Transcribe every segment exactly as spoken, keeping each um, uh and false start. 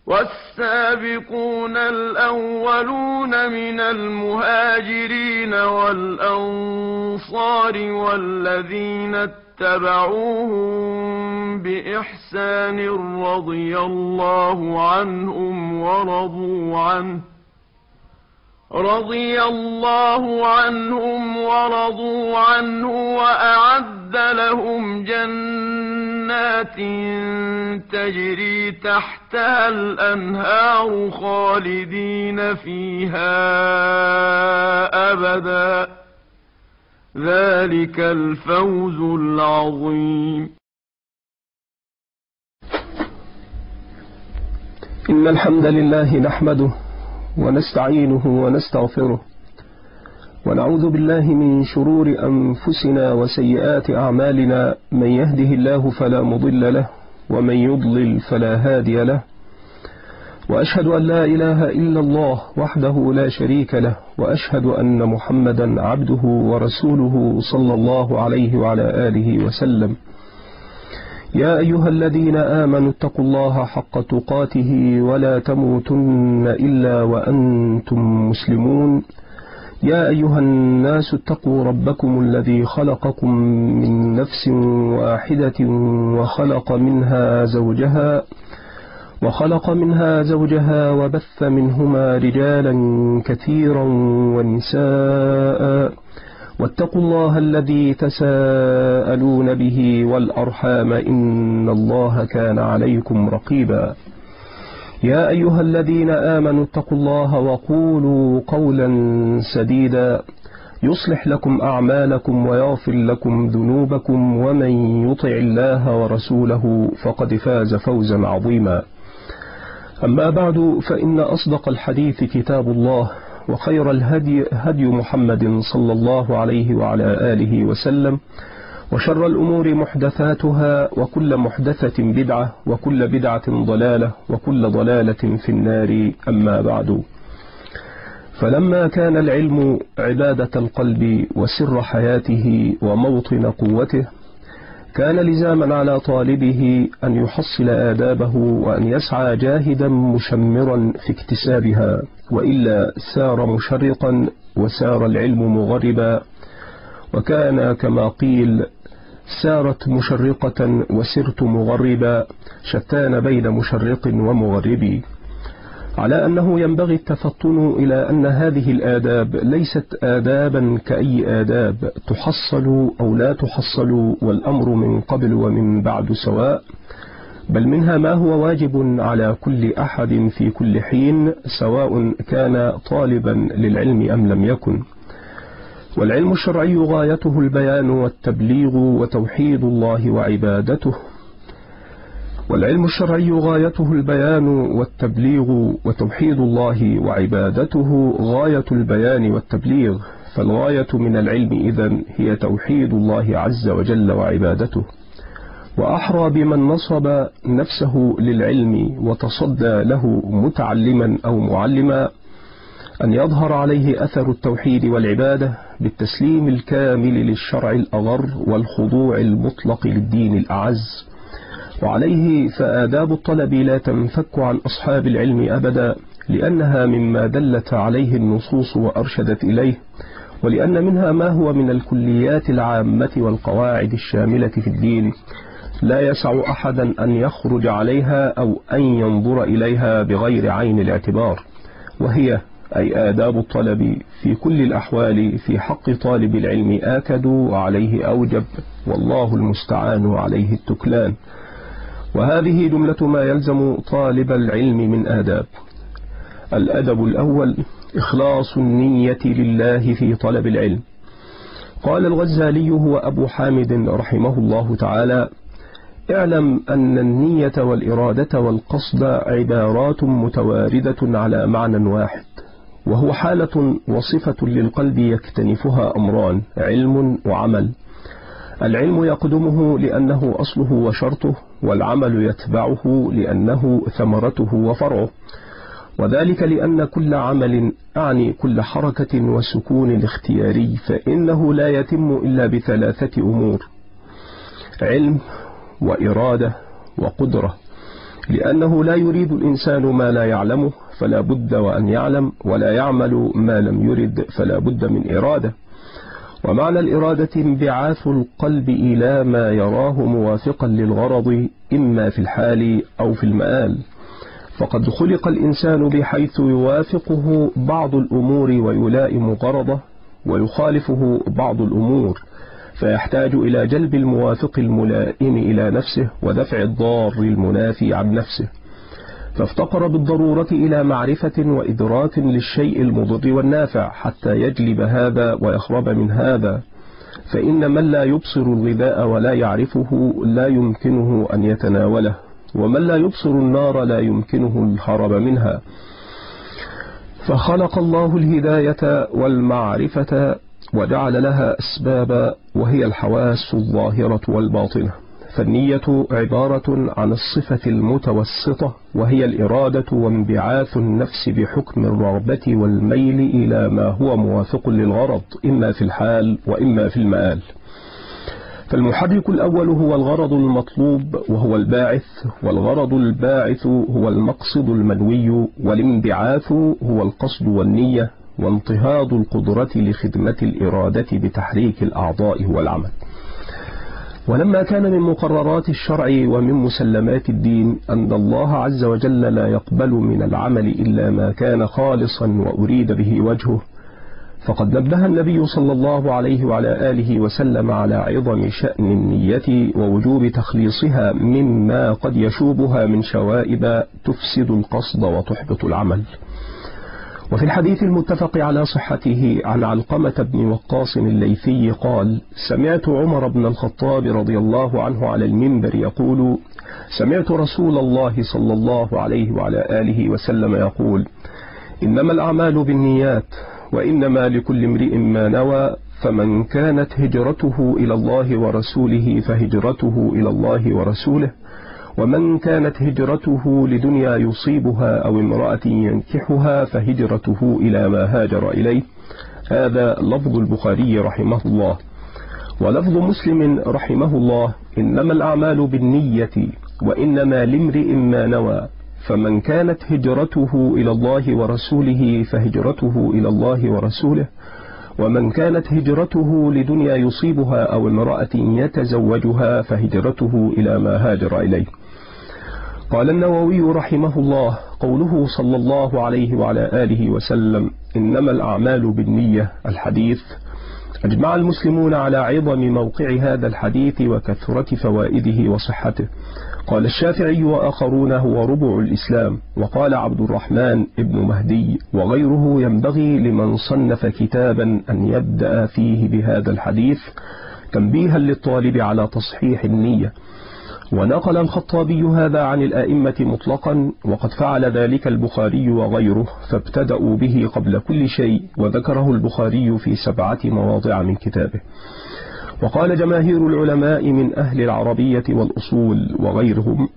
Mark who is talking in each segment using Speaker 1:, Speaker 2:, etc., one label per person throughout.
Speaker 1: والسابقون الأولون من المهاجرين والأنصار والذين اتبعوهم بإحسان رضي الله عنهم ورضوا عنه رضي الله عنهم ورضوا عنه وأعد لهم جنات تجري تحتها الأنهار خالدين فيها أبدا ذلك الفوز العظيم.
Speaker 2: إن الحمد لله نحمده ونستعينه ونستغفره ونعوذ بالله من شرور أنفسنا وسيئات أعمالنا، من يهده الله فلا مضل له ومن يضلل فلا هادي له، وأشهد أن لا إله إلا الله وحده لا شريك له، وأشهد أن محمدا عبده ورسوله صلى الله عليه وعلى آله وسلم. يا أيها الذين آمنوا اتقوا الله حق تقاته ولا تموتن إلا وأنتم مسلمون. يا أيها الناس اتقوا ربكم الذي خلقكم من نفس واحدة وخلق منها زوجها وخلق منها زوجها وبث منهما رجالا كثيرا ونساء، واتقوا الله الذي تساءلون به والأرحام إن الله كان عليكم رقيبا. يا أيها الذين آمنوا اتقوا الله وقولوا قولا سديدا يصلح لكم أعمالكم ويغفر لكم ذنوبكم، ومن يطع الله ورسوله فقد فاز فوزا عظيما. أما بعد، فإن أصدق الحديث كتاب الله، وخير الهدي هدي محمد صلى الله عليه وعلى آله وسلم، وشر الأمور محدثاتها، وكل محدثة بدعة، وكل بدعة ضلالة، وكل ضلالة في النار. أما بعد، فلما كان العلم عبادة القلب وسر حياته وموطن قوته، كان لزاما على طالبه أن يحصل آدابه وأن يسعى جاهدا مشمرا في اكتسابها، وإلا سار مشرقا وسار العلم مغربا. وكان كما قيل: سارت مشرقة وسرت مغربا، شتان بين مشرق ومغرب. على أنه ينبغي التفطن إلى أن هذه الآداب ليست آدابا كأي آداب تحصل أو لا تحصل، والأمر من قبل ومن بعد سواء، بل منها ما هو واجب على كل أحد في كل حين، سواء كان طالبا للعلم أم لم يكن. والعلم الشرعي غايته البيان والتبليغ وتوحيد الله وعبادته والعلم الشرعي غايته البيان والتبليغ وتوحيد الله وعبادته غاية البيان والتبليغ. فالغاية من العلم إذن هي توحيد الله عز وجل وعبادته. وأحرى بمن نصب نفسه للعلم وتصدى له متعلما أو معلما أن يظهر عليه أثر التوحيد والعبادة بالتسليم الكامل للشرع الأغر والخضوع المطلق للدين الأعز. وعليه فآداب الطلب لا تنفك عن أصحاب العلم أبدا، لأنها مما دلت عليه النصوص وأرشدت إليه، ولأن منها ما هو من الكليات العامة والقواعد الشاملة في الدين لا يسع أحدا أن يخرج عليها أو أن ينظر إليها بغير عين الاعتبار، وهي أي آداب الطلب في كل الأحوال في حق طالب العلم آكد وعليه أوجب، والله المستعان وعليه التكلان. وهذه جملة ما يلزم طالب العلم من آداب. الأدب الأول: إخلاص النية لله في طلب العلم. قال الغزالي هو أبو حامد رحمه الله تعالى: اعلم أن النية والإرادة والقصد عبارات متواردة على معنى واحد، وهو حالة وصفة للقلب يكتنفها أمران: علم وعمل. العلم يقدمه لأنه أصله وشرطه، والعمل يتبعه لأنه ثمرته وفرعه، وذلك لأن كل عمل أعني كل حركة وسكون اختياري فإنه لا يتم إلا بثلاثة أمور: علم وإرادة وقدرة. لأنه لا يريد الإنسان ما لا يعلمه فلا بد وأن يعلم، ولا يعمل ما لم يرد فلا بد من إرادة. ومعنى الإرادة انبعاث القلب إلى ما يراه موافقا للغرض إما في الحال أو في المآل، فقد خلق الإنسان بحيث يوافقه بعض الأمور ويلائم غرضه، ويخالفه بعض الأمور فيحتاج إلى جلب الموافق الملائم إلى نفسه ودفع الضار المنافي عن نفسه، فافتقر بالضرورة إلى معرفة وإدراك للشيء المضر والنافع حتى يجلب هذا ويخرب من هذا، فإن من لا يبصر الغذاء ولا يعرفه لا يمكنه أن يتناوله، ومن لا يبصر النار لا يمكنه الهرب منها. فخلق الله الهداية والمعرفة وجعل لها أسبابا وهي الحواس الظاهرة والباطنة. فالنية عبارة عن الصفة المتوسطة وهي الإرادة وانبعاث النفس بحكم الرغبة والميل إلى ما هو موافق للغرض إما في الحال وإما في المآل. فالمحرك الأول هو الغرض المطلوب وهو الباعث، والغرض الباعث هو المقصد المنوي، والانبعاث هو القصد والنية، وانتهاض القدرة لخدمة الإرادة بتحريك الأعضاء والعمل. ولما كان من مقررات الشرع ومن مسلمات الدين أن الله عز وجل لا يقبل من العمل إلا ما كان خالصا وأريد به وجهه، فقد نبه النبي صلى الله عليه وعلى آله وسلم على عظم شأن النية ووجوب تخليصها مما قد يشوبها من شوائب تفسد القصد وتحبط العمل. وفي الحديث المتفق على صحته عن علقمة بن وقاص الليثي قال: سمعت عمر بن الخطاب رضي الله عنه على المنبر يقول: سمعت رسول الله صلى الله عليه وعلى آله وسلم يقول: إنما الأعمال بالنيات وإنما لكل امرئ ما نوى، فمن كانت هجرته إلى الله ورسوله فهجرته إلى الله ورسوله، ومن كانت هجرته لدنيا يصيبها أو امرأة ينكحها فهجرته إلى ما هاجر إليه. هذا لفظ البخاري رحمه الله. ولفظ مسلم رحمه الله: إنما الأعمال بالنية وإنما لامرئ ما نوى، فمن كانت هجرته إلى الله ورسوله فهجرته إلى الله ورسوله، ومن كانت هجرته لدنيا يصيبها أو امرأة يتزوجها فهجرته إلى ما هاجر إليه. قال النووي رحمه الله: قوله صلى الله عليه وعلى آله وسلم إنما الأعمال بالنية الحديث، أجمع المسلمون على عظم موقع هذا الحديث وكثرة فوائده وصحته. قال الشافعي وآخرون هو ربع الإسلام. وقال عبد الرحمن ابن مهدي وغيره: ينبغي لمن صنف كتابا أن يبدأ فيه بهذا الحديث تنبيها للطالب على تصحيح النية. ونقل الخطابي هذا عن الآئمة مطلقا، وقد فعل ذلك البخاري وغيره، فابتدأوا به قبل كل شيء، وذكره البخاري في سبعة مواضع من كتابه. وقال جماهير العلماء من أهل العربية والأصول وغيرهم: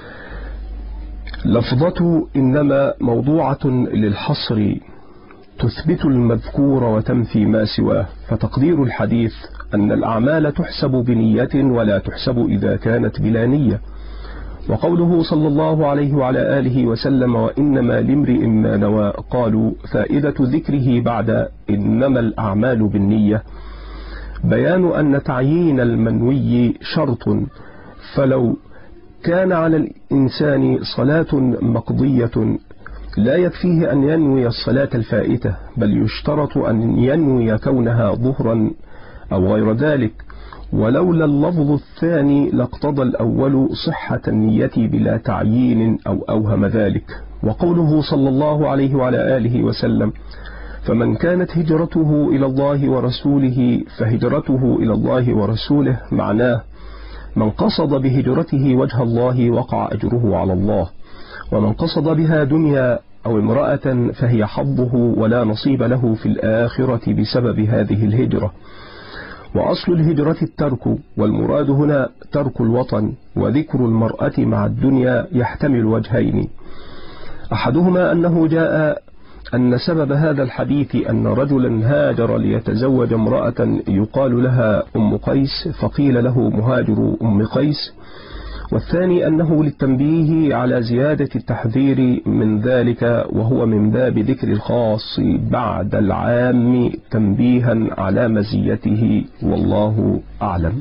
Speaker 2: لفظة إنما موضوعة للحصر تثبت المذكور وتنفي ما سواه، فتقدير الحديث أن الأعمال تحسب بنية ولا تحسب إذا كانت بلا نية. وقوله صلى الله عليه وعلى آله وسلم وإنما لامرئ ما نوى، قالوا فائدة ذكره بعد إنما الأعمال بالنية بيان أن تعيين المنوي شرط، فلو كان على الإنسان صلاة مقضية لا يكفيه أن ينوي الصلاة الفائتة، بل يشترط أن ينوي كونها ظهرا أو غير ذلك. ولولا اللفظ الثاني لاقتضى الأول صحة النية بلا تعيين أو أوهم ذلك. وقوله صلى الله عليه وعلى آله وسلم فمن كانت هجرته إلى الله ورسوله فهجرته إلى الله ورسوله، معناه من قصد بهجرته وجه الله وقع أجره على الله، ومن قصد بها دنيا أو امرأة فهي حظه ولا نصيب له في الآخرة بسبب هذه الهجرة. وأصل الهجرة الترك، والمراد هنا ترك الوطن، وذكر المرأة مع الدنيا يحتمل وجهين: أحدهما أنه جاء أن سبب هذا الحديث أن رجلا هاجر ليتزوج امرأة يقال لها أم قيس، فقيل له مهاجر أم قيس، والثاني أنه للتنبيه على زيادة التحذير من ذلك، وهو من باب ذكر الخاص بعد العام تنبيها على مزيته، والله أعلم.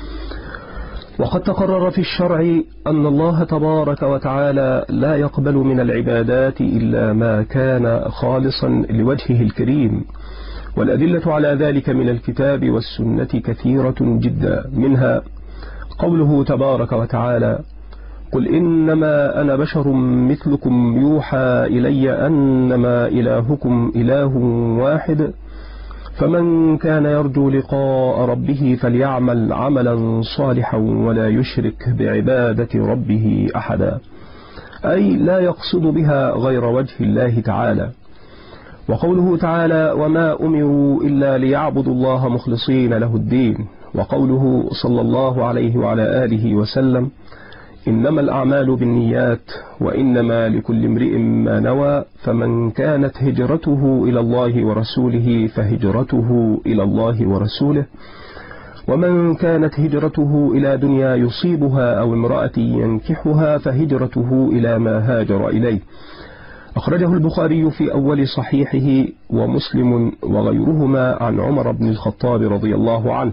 Speaker 2: وقد تقرر في الشرع أن الله تبارك وتعالى لا يقبل من العبادات إلا ما كان خالصا لوجهه الكريم، والأدلة على ذلك من الكتاب والسنة كثيرة جدا، منها قوله تبارك وتعالى: قل إنما أنا بشر مثلكم يوحى إلي أنما إلهكم إله واحد فمن كان يرجو لقاء ربه فليعمل عملا صالحا ولا يشرك بعبادة ربه أحدا، أي لا يقصد بها غير وجه الله تعالى. وقوله تعالى: وما أمروا إلا ليعبدوا الله مخلصين له الدين. وقوله صلى الله عليه وعلى آله وسلم: إنما الأعمال بالنيات وإنما لكل امرئ ما نوى، فمن كانت هجرته إلى الله ورسوله فهجرته إلى الله ورسوله، ومن كانت هجرته إلى دنيا يصيبها أو امرأة ينكحها فهجرته إلى ما هاجر إليه. أخرجه البخاري في أول صحيحه، ومسلم وغيرهما عن عمر بن الخطاب رضي الله عنه.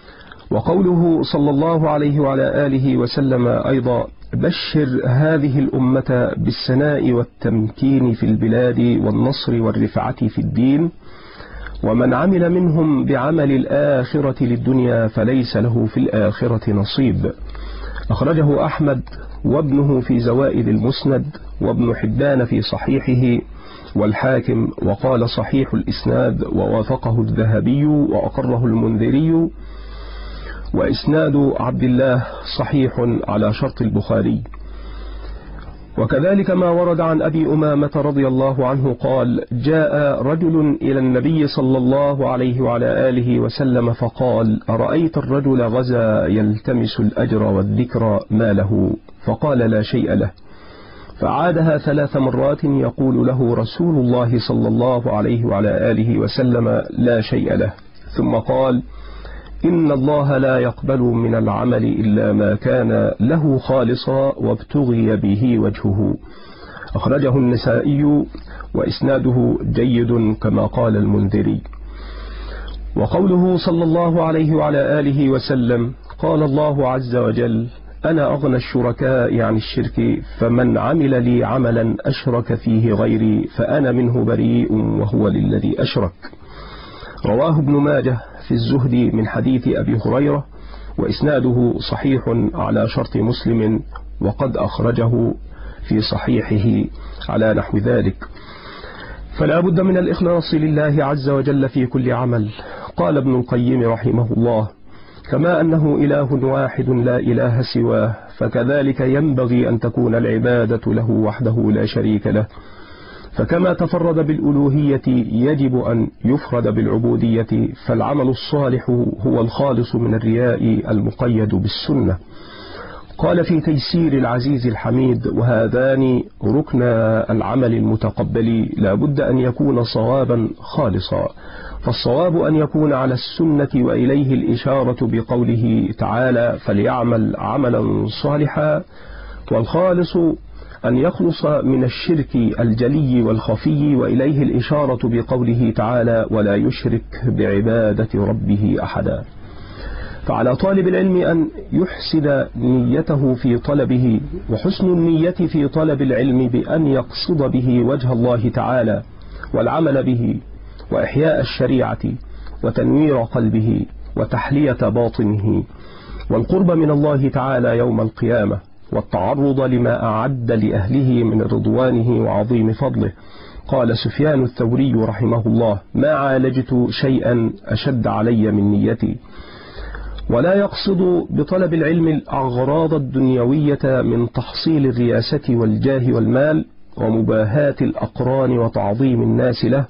Speaker 2: وقوله صلى الله عليه وعلى آله وسلم أيضا: بشر هذه الأمة بالسناء والتمكين في البلاد والنصر والرفعة في الدين، ومن عمل منهم بعمل الآخرة للدنيا فليس له في الآخرة نصيب. أخرجه أحمد وابنه في زوائد المسند، وابن حبان في صحيحه، والحاكم، وقال صحيح الإسناد، ووافقه الذهبي وأقره المنذري، وإسناد عبد الله صحيح على شرط البخاري. وكذلك ما ورد عن أبي أمامة رضي الله عنه قال: جاء رجل إلى النبي صلى الله عليه وعلى آله وسلم فقال: أرأيت الرجل غزا يلتمس الأجر والذكر ما له؟ فقال: لا شيء له. فعادها ثلاث مرات يقول له رسول الله صلى الله عليه وعلى آله وسلم: لا شيء له. ثم قال: إن الله لا يقبل من العمل إلا ما كان له خالصا وابتغي به وجهه. أخرجه النسائي وإسناده جيد كما قال المنذري. وقوله صلى الله عليه وعلى آله وسلم: قال الله عز وجل: أنا أغنى الشركاء عن الشرك، فمن عمل لي عملا أشرك فيه غيري فأنا منه بريء وهو للذي أشرك. رواه ابن ماجه في الزهد من حديث أبي هريرة، وإسناده صحيح على شرط مسلم، وقد أخرجه في صحيحه على نحو ذلك. فلا بد من الإخلاص لله عز وجل في كل عمل. قال ابن القيم رحمه الله: كما أنه إله واحد لا إله سواه، فكذلك ينبغي أن تكون العبادة له وحده لا شريك له. فكما تفرد بالألوهية يجب أن يفرد بالعبودية، فالعمل الصالح هو الخالص من الرياء المقيد بالسنة. قال في تيسير العزيز الحميد: وهذان ركن العمل المتقبل لا بد أن يكون صوابا خالصا، فالصواب أن يكون على السنة، وإليه الإشارة بقوله تعالى: فليعمل عملا صالحا. والخالص أن يخلص من الشرك الجلي والخفي، وإليه الإشارة بقوله تعالى: ولا يشرك بعبادة ربه أحدا. فعلى طالب العلم أن يحسن نيته في طلبه، وحسن النية في طلب العلم بأن يقصد به وجه الله تعالى والعمل به، وإحياء الشريعة، وتنوير قلبه، وتحلية باطنه، والقرب من الله تعالى يوم القيامة، والتعرض لما أعد لأهله من رضوانه وعظيم فضله. قال سفيان الثوري رحمه الله: ما عالجت شيئا أشد علي من نيتي. ولا يقصد بطلب العلم الأغراض الدنيوية من تحصيل الرياسة والجاه والمال ومباهاة الأقران وتعظيم الناس له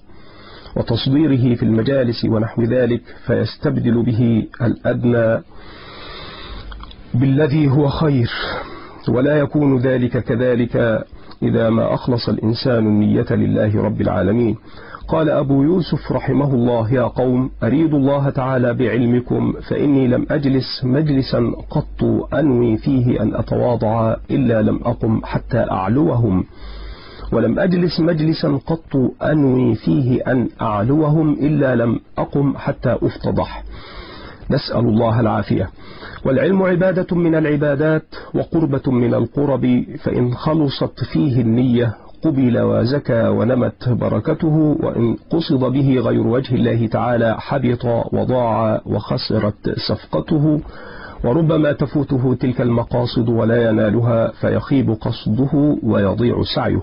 Speaker 2: وتصديره في المجالس ونحو ذلك، فيستبدل به الأدنى بالذي هو خير. ولا يكون ذلك كذلك إذا ما أخلص الإنسان النية لله رب العالمين. قال أبو يوسف رحمه الله: يا قوم، أريد الله تعالى بعلمكم، فإني لم أجلس مجلسا قط أنوي فيه أن أتواضع إلا لم أقم حتى أعلوهم، ولم أجلس مجلسا قط أنوي فيه أن أعلوهم إلا لم أقم حتى أفتضح. نسأل الله العافية. والعلم عبادة من العبادات وقربة من القرب، فإن خلصت فيه النية قبل وزكى ونمت بركته، وإن قصد به غير وجه الله تعالى حبط وضاع وخسرت صفقته. وربما تفوته تلك المقاصد ولا ينالها، فيخيب قصده ويضيع سعيه.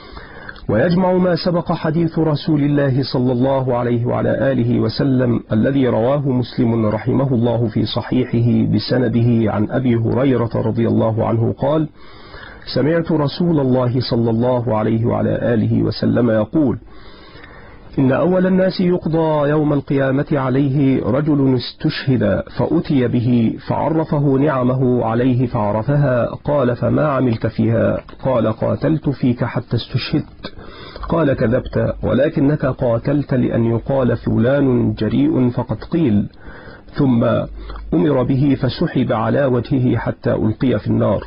Speaker 2: ويجمع ما سبق حديث رسول الله صلى الله عليه وعلى آله وسلم الذي رواه مسلم رحمه الله في صحيحه بسنده عن أبي هريرة رضي الله عنه قال: سمعت رسول الله صلى الله عليه وعلى آله وسلم يقول: إن أول الناس يقضى يوم القيامة عليه رجل استشهد فأتي به فعرفه نعمه عليه فعرفها، قال: فما عملت فيها؟ قال: قاتلت فيك حتى استشهدت. قال: كذبت، ولكنك قاتلت لأن يقال فلان جريء فقد قيل. ثم أمر به فسحب على وجهه حتى ألقي في النار.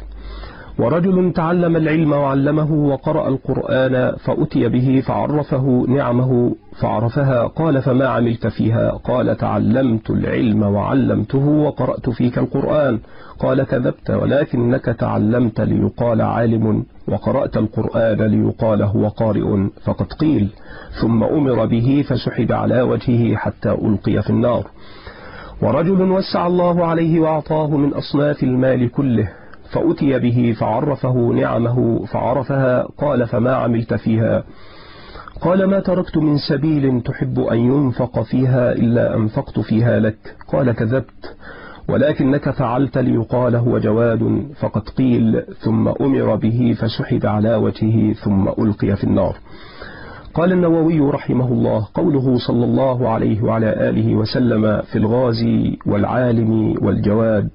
Speaker 2: ورجل تعلم العلم وعلمه وقرأ القرآن فأتي به فعرفه نعمه فعرفها، قال: فما عملت فيها؟ قال: تعلمت العلم وعلمته وقرأت فيك القرآن. قال: كذبت، ولكنك تعلمت ليقال عالم وقرأت القرآن ليقال هو قارئ فقد قيل. ثم أمر به فسحب على وجهه حتى ألقي في النار. ورجل وسع الله عليه وأعطاه من أصناف المال كله فأتي به فعرفه نعمه فعرفها، قال: فما عملت فيها؟ قال: ما تركت من سبيل تحب أن ينفق فيها إلا أنفقت فيها لك. قال: كذبت، ولكنك فعلت ليقال هو جواد فقد قيل. ثم أمر به فسحب على وجهه ثم ألقي في النار. قال النووي رحمه الله: قوله صلى الله عليه وعلى آله وسلم في الغازي والعالم والجواد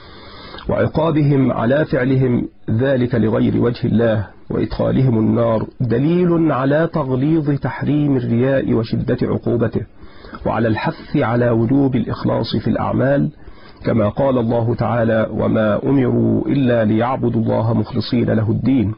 Speaker 2: وعقابهم على فعلهم ذلك لغير وجه الله وإدخالهم النار دليل على تغليظ تحريم الرياء وشدة عقوبته، وعلى الحث على وجوب الإخلاص في الأعمال، كما قال الله تعالى: وما أمروا إلا ليعبدوا الله مخلصين له الدين.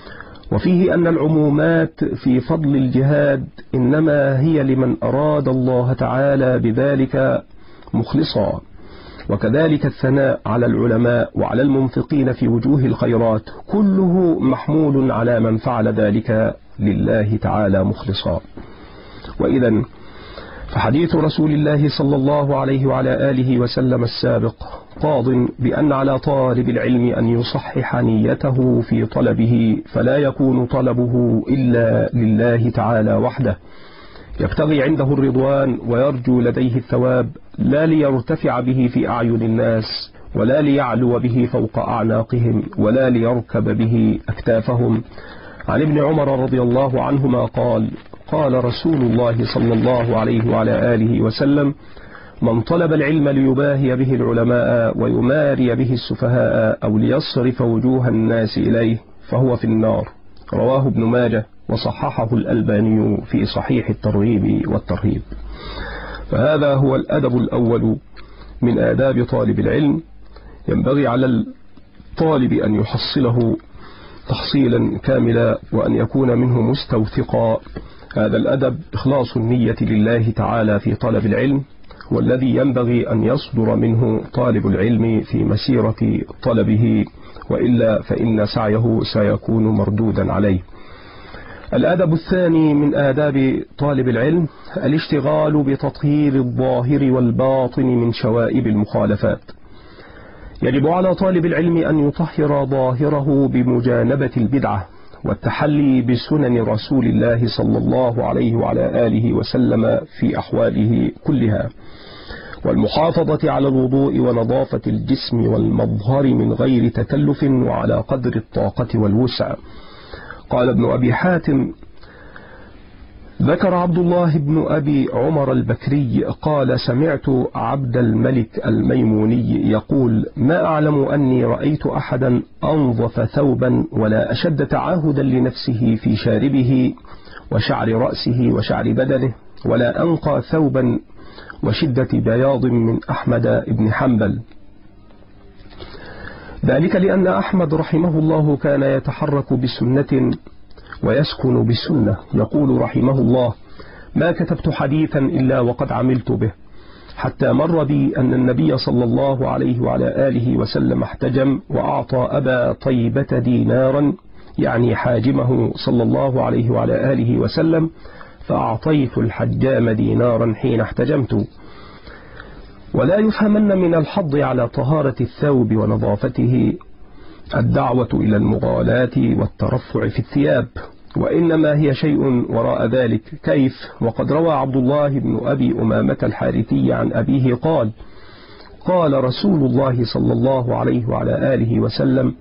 Speaker 2: وفيه أن العمومات في فضل الجهاد إنما هي لمن أراد الله تعالى بذلك مخلصا، وكذلك الثناء على العلماء وعلى المنفقين في وجوه الخيرات كله محمول على من فعل ذلك لله تعالى مخلصا. وإذن فحديث رسول الله صلى الله عليه وعلى آله وسلم السابق قاض بأن على طالب العلم أن يصحح نيته في طلبه، فلا يكون طلبه إلا لله تعالى وحده، يبتغي عنده الرضوان ويرجو لديه الثواب، لا ليرتفع به في أعين الناس، ولا ليعلو به فوق أعناقهم، ولا ليركب به أكتافهم. عن ابن عمر رضي الله عنهما قال: قال رسول الله صلى الله عليه وعلى آله وسلم: من طلب العلم ليباهي به العلماء ويماري به السفهاء أو ليصرف وجوه الناس إليه فهو في النار. رواه ابن ماجه وصححه الألباني في صحيح الترغيب والترهيب. فهذا هو الأدب الأول من آداب طالب العلم، ينبغي على الطالب أن يحصله تحصيلا كاملا وأن يكون منه مستوثقا. هذا الأدب إخلاص النية لله تعالى في طلب العلم، والذي ينبغي أن يصدر منه طالب العلم في مسيرة طلبه، وإلا فإن سعيه سيكون مردودا عليه. الأدب الثاني من آداب طالب العلم الاشتغال بتطهير الظاهر والباطن من شوائب المخالفات. يجب على طالب العلم أن يطهر ظاهره بمجانبة البدعة والتحلي بسنن رسول الله صلى الله عليه وعلى آله وسلم في أحواله كلها، والمحافظة على الوضوء ونظافة الجسم والمظهر من غير تكلف وعلى قدر الطاقة والوسع. قال ابن أبي حاتم: ذكر عبد الله بن أبي عمر البكري قال: سمعت عبد الملك الميموني يقول: ما أعلم أني رأيت أحدا أنظف ثوبا ولا أشد تعاهدا لنفسه في شاربه وشعر رأسه وشعر بدنه، ولا أنقى ثوبا وشدة بياض من أحمد بن حنبل. ذلك لأن أحمد رحمه الله كان يتحرك بسنة ويسكن بسنة. يقول رحمه الله: ما كتبت حديثا إلا وقد عملت به، حتى مر بي أن النبي صلى الله عليه وعلى آله وسلم احتجم وأعطى أبا طيبة دينارا، يعني حاجمه صلى الله عليه وعلى آله وسلم، فأعطيت الحجام دينارا حين احتجمت. ولا يفهمن من الحض على طهارة الثوب ونظافته الدعوة إلى المغالاة والترفع في الثياب، وإنما هي شيء وراء ذلك. كيف؟ وقد روى عبد الله بن أبي أمامة الحارثي عن أبيه قال: قال رسول الله صلى الله عليه وعلى آله وسلم: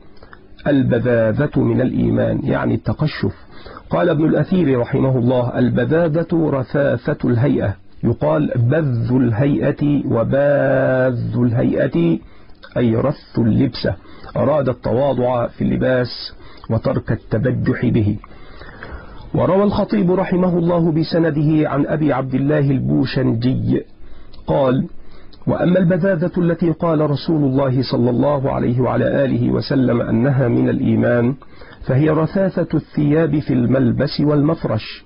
Speaker 2: البذاذة من الإيمان، يعني التقشف. قال ابن الأثير رحمه الله: البذاذة رثاثة الهيئة، يقال بذ الهيئة وباذ الهيئة، أي رث اللبسة. أراد التواضع في اللباس وترك التبجح به. وروى الخطيب رحمه الله بسنده عن أبي عبد الله البوشنجي قال: وأما البذاذة التي قال رسول الله صلى الله عليه وعلى آله وسلم أنها من الإيمان، فهي رثاثة الثياب في الملبس والمفرش،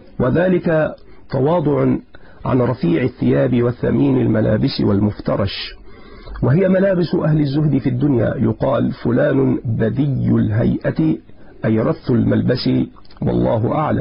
Speaker 2: وذلك تواضع عن رفيع الثياب والثمين الملابس والمفترش، وهي ملابس أهل الزهد في الدنيا. يقال فلان بذي الهيئة، أي رث الملبس، والله أعلم.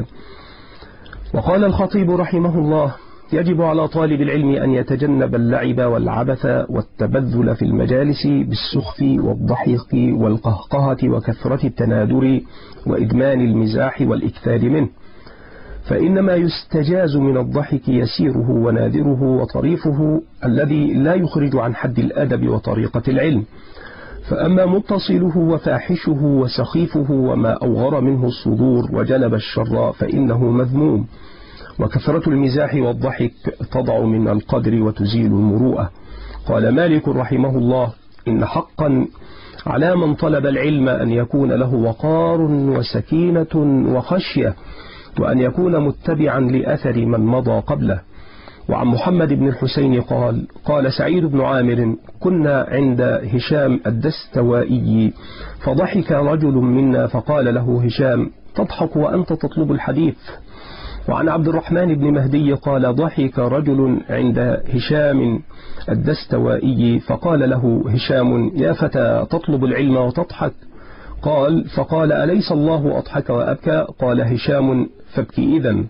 Speaker 2: وقال الخطيب رحمه الله: يجب على طالب العلم أن يتجنب اللعب والعبث والتبذل في المجالس بالسخف والضحك والقهقهة وكثرة التنادر وإدمان المزاح والإكثار منه، فإنما يستجاز من الضحك يسيره ونادره وطريفه الذي لا يخرج عن حد الأدب وطريقة العلم، فأما متصله وفاحشه وسخيفه وما أوغر منه الصدور وجلب الشر فإنه مذموم. وكثرة المزاح والضحك تضع من القدر وتزيل المروءة. قال مالك رحمه الله: إن حقا على من طلب العلم أن يكون له وقار وسكينة وخشية، وأن يكون متبعا لأثر من مضى قبله. وعن محمد بن الحسين قال: قال سعيد بن عامر: كنا عند هشام الدستوائي فضحك رجل منا فقال له هشام: تضحك وأنت تطلب الحديث. وعن عبد الرحمن بن مهدي قال: ضحك رجل عند هشام الدستوائي فقال له هشام: يا فتى تطلب العلم وتضحك؟ قال: فقال: أليس الله أضحك وأبكى؟ قال هشام: فابكي إذن.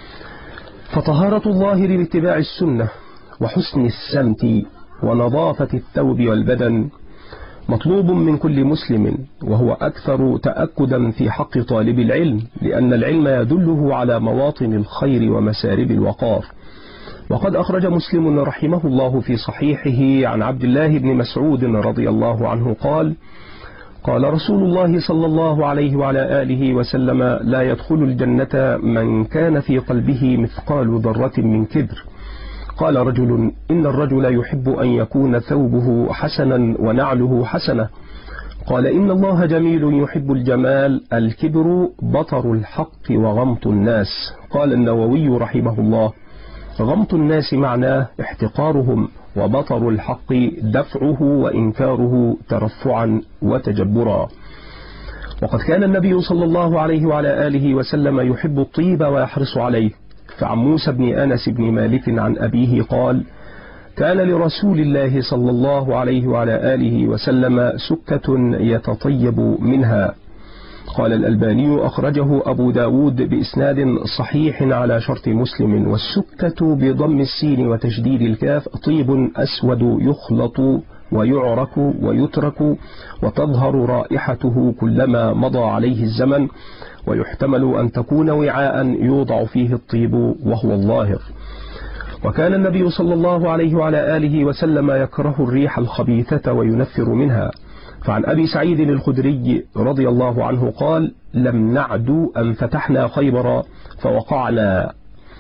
Speaker 2: فطهارة الظاهر باتباع السنة وحسن السمت ونظافة الثوب والبدن مطلوب من كل مسلم، وهو أكثر تأكدا في حق طالب العلم، لأن العلم يدله على مواطن الخير ومسارب الوقار. وقد أخرج مسلم رحمه الله في صحيحه عن عبد الله بن مسعود رضي الله عنه قال: قال رسول الله صلى الله عليه وعلى آله وسلم: لا يدخل الجنة من كان في قلبه مثقال ذرة من كبر. قال رجل: إن الرجل يحب أن يكون ثوبه حسنا ونعله حسنة. قال: إن الله جميل يحب الجمال، الكبر بطر الحق وغمط الناس. قال النووي رحمه الله: غمط الناس معناه احتقارهم، وبطر الحق دفعه وإنكاره ترفعا وتجبرا. وقد كان النبي صلى الله عليه وعلى آله وسلم يحب الطيب ويحرص عليه. فعن موسى بن أنس بن مالك عن أبيه قال: كان لرسول الله صلى الله عليه وعلى آله وسلم سكة يتطيب منها. قال الألباني: أخرجه أبو داود بإسناد صحيح على شرط مسلم. والسكة بضم السين وتشديد الكاف طيب أسود يخلط ويعرك ويترك، وتظهر رائحته كلما مضى عليه الزمن، ويحتمل أن تكون وعاء يوضع فيه الطيب وهو الظاهر. وكان النبي صلى الله عليه وعلى آله وسلم يكره الريح الخبيثة وينفر منها. فعن أبي سعيد الخدري رضي الله عنه قال: لم نعد أن فتحنا خيبر فوقعنا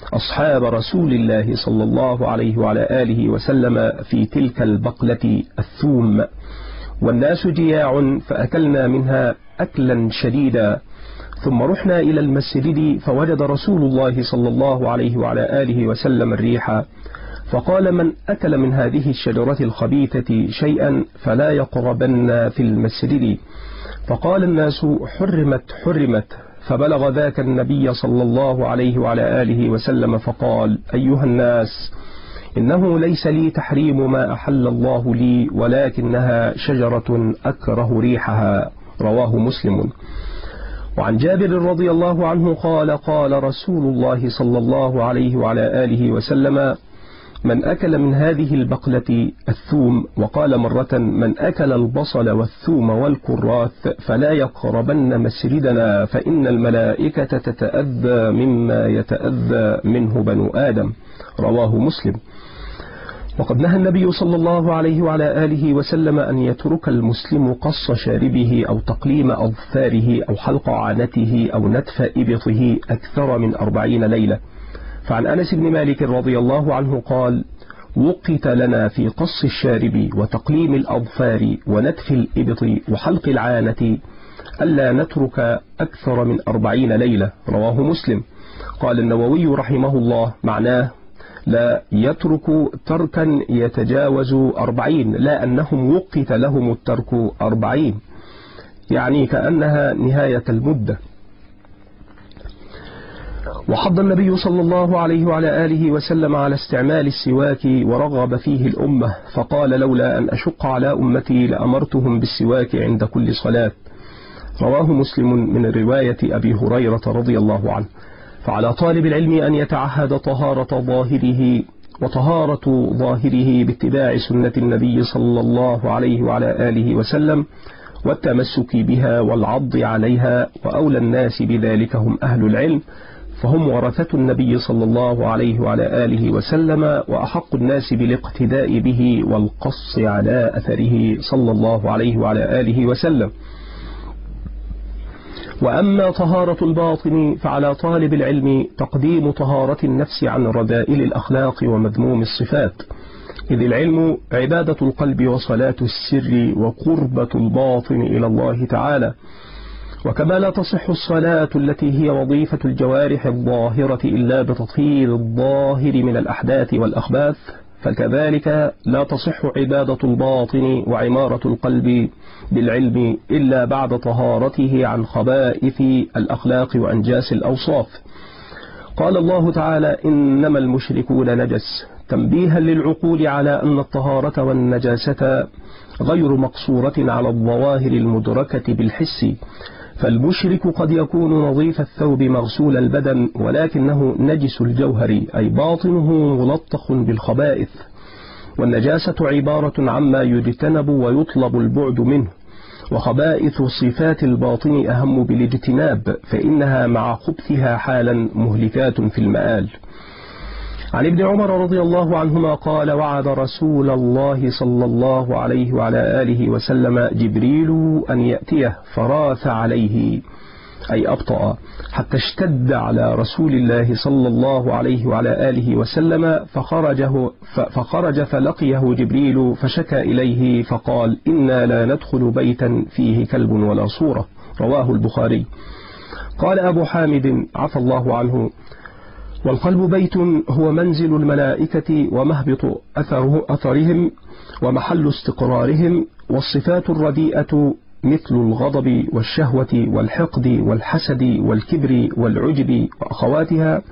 Speaker 2: أصحاب رسول الله صلى الله عليه وعلى آله وسلم في تلك البقلة الثوم، والناس جياع فأكلنا منها أكلا شديدا، ثم رحنا إلى المسجد فوجد رسول الله صلى الله عليه وعلى آله وسلم الريح، فقال: من أكل من هذه الشجرة الخبيثة شيئا فلا يقربن في المسجد. فقال الناس: حرمت حرمت. فبلغ ذاك النبي صلى الله عليه وعلى آله وسلم فقال: أيها الناس، إنه ليس لي تحريم ما أحل الله لي، ولكنها شجرة أكره ريحها. رواه مسلم. وعن جابر رضي الله عنه قال: قال رسول الله صلى الله عليه وعلى آله وسلم: من أكل من هذه البقلة الثوم، وقال مرة: من أكل البصل والثوم والكراث فلا يقربن مسجدنا، فإن الملائكة تتأذى مما يتأذى منه بنو آدم. رواه مسلم. وقد نهى النبي صلى الله عليه وعلى آله وسلم أن يترك المسلم قص شاربه أو تقليم أظفاره أو حلق عانته أو نتف إبطه أكثر من أربعين ليلة. فعن أنس بن مالك رضي الله عنه قال: وقت لنا في قص الشارب وتقليم الأظفار ونتف الإبط وحلق العانة ألا نترك أكثر من أربعين ليلة. رواه مسلم. قال النووي رحمه الله: معناه لا يترك تركا يتجاوز أربعين، لا أنهم وقت لهم الترك أربعين، يعني كأنها نهاية المدة. وحض النبي صلى الله عليه وعلى آله وسلم على استعمال السواك ورغب فيه الأمة، فقال: لولا أن أشق على أمتي لأمرتهم بالسواك عند كل صلاة. رواه مسلم من رواية أبي هريرة رضي الله عنه. فعلى طالب العلم أن يتعهد طهارة ظاهره وطهارة ظاهره باتباع سنة النبي صلى الله عليه وعلى آله وسلم والتمسك بها والعض عليها، وأولى الناس بذلك هم أهل العلم، فهم ورثة النبي صلى الله عليه وعلى آله وسلم، وأحق الناس بالاقتداء به والقص على أثره صلى الله عليه وعلى آله وسلم. وأما طهارة الباطن فعلى طالب العلم تقديم طهارة النفس عن رذائل الأخلاق ومذموم الصفات، إذ العلم عبادة القلب وصلاة السر وقربة الباطن إلى الله تعالى. وكما لا تصح الصلاة التي هي وظيفة الجوارح الظاهرة إلا بتطهير الظاهر من الأحداث والأخباث، فكذلك لا تصح عبادة الباطن وعمارة القلب بالعلم إلا بعد طهارته عن خبائث الأخلاق وأنجاس الأوصاف. قال الله تعالى: إنما المشركون نجس، تنبيها للعقول على أن الطهارة والنجاسة غير مقصورة على الظواهر المدركة بالحس، فالمشرك قد يكون نظيف الثوب مغسول البدن ولكنه نجس الجوهر، أي باطنه ملطخ بالخبائث. والنجاسة عبارة عما يجتنب ويطلب البعد منه، وخبائث صفات الباطن أهم بالاجتناب، فإنها مع خبثها حالا مهلكات في المآل. عن ابن عمر رضي الله عنهما قال: وعد رسول الله صلى الله عليه وعلى آله وسلم جبريل أن يأتيه فراث عليه، أي أبطأ، حتى اشتد على رسول الله صلى الله عليه وعلى آله وسلم، فخرجه فخرج فلقيه جبريل فشكى إليه فقال: إنا لا ندخل بيتا فيه كلب ولا صورة. رواه البخاري. قال أبو حامد عفى الله عنه: والقلب بيت هو منزل الملائكة ومهبط أثره أثرهم ومحل استقرارهم، والصفات الرديئة مثل الغضب والشهوة والحقد والحسد والكبر والعجب وأخواتها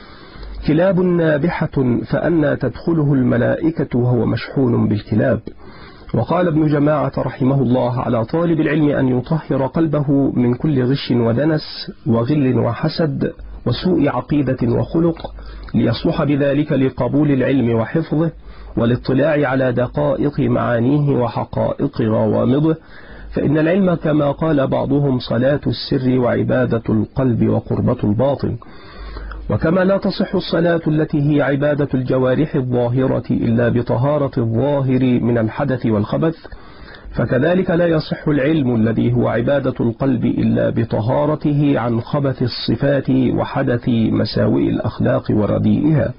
Speaker 2: كلاب نابحة، فأنى تدخله الملائكة وهو مشحون بالكلاب. وقال ابن جماعة رحمه الله: على طالب العلم أن يطهر قلبه من كل غش ودنس وغل وحسد وسوء عقيدة وخلق، ليصلح بذلك لقبول العلم وحفظه والاطلاع على دقائق معانيه وحقائق غوامضه، فإن العلم كما قال بعضهم صلاة السر وعبادة القلب وقربة الباطن. وكما لا تصح الصلاة التي هي عبادة الجوارح الظاهرة إلا بطهارة الظاهر من الحدث والخبث، فكذلك لا يصح العلم الذي هو عبادة القلب إلا بطهارته عن خبث الصفات وحدث مساوئ الأخلاق ورديئها.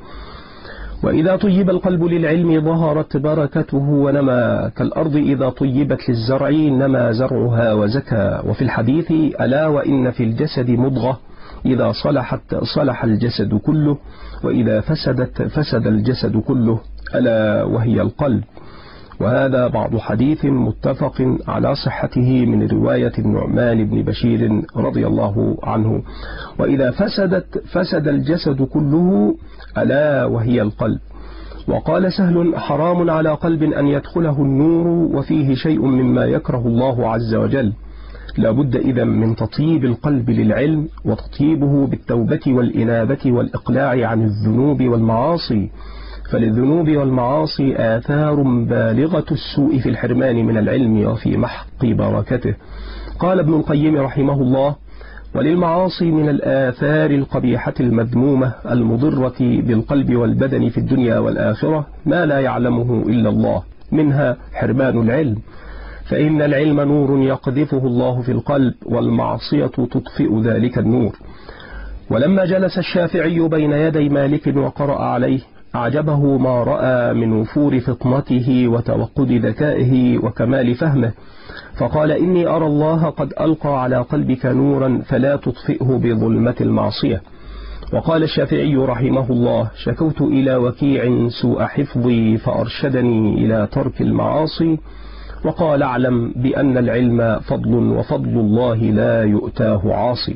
Speaker 2: وإذا طيب القلب للعلم ظهرت بركته ونما، كالأرض إذا طيبت للزرع نما زرعها وزكى. وفي الحديث ألا وإن في الجسد مضغة إذا صلحت صلح الجسد كله وإذا فسدت فسد الجسد كله ألا وهي القلب. وهذا بعض حديث متفق على صحته من رواية النعمان بن بشير رضي الله عنه. وإذا فسدت فسد الجسد كله ألا وهي القلب. وقال سهل حرام على قلب أن يدخله النور وفيه شيء مما يكره الله عز وجل. لا بد إذا من تطيب القلب للعلم وتطيبه بالتوبة والإنابة والإقلاع عن الذنوب والمعاصي، فللذنوب والمعاصي آثار بالغة السوء في الحرمان من العلم وفي محق بركته. قال ابن القيم رحمه الله: وللمعاصي من الآثار القبيحة المذمومة المضرة بالقلب والبدن في الدنيا والآخرة ما لا يعلمه إلا الله، منها حرمان العلم، فإن العلم نور يقذفه الله في القلب والمعصية تطفئ ذلك النور. ولما جلس الشافعي بين يدي مالك وقرأ عليه أعجبه ما رأى من وفور فطنته وتوقد ذكائه وكمال فهمه، فقال: إني أرى الله قد ألقى على قلبك نورا فلا تطفئه بظلمة المعصية. وقال الشافعي رحمه الله: شكوت إلى وكيع سوء حفظي فأرشدني إلى ترك المعاصي. وقال: اعلم بأن العلم فضل وفضل الله لا يؤتاه عاصي.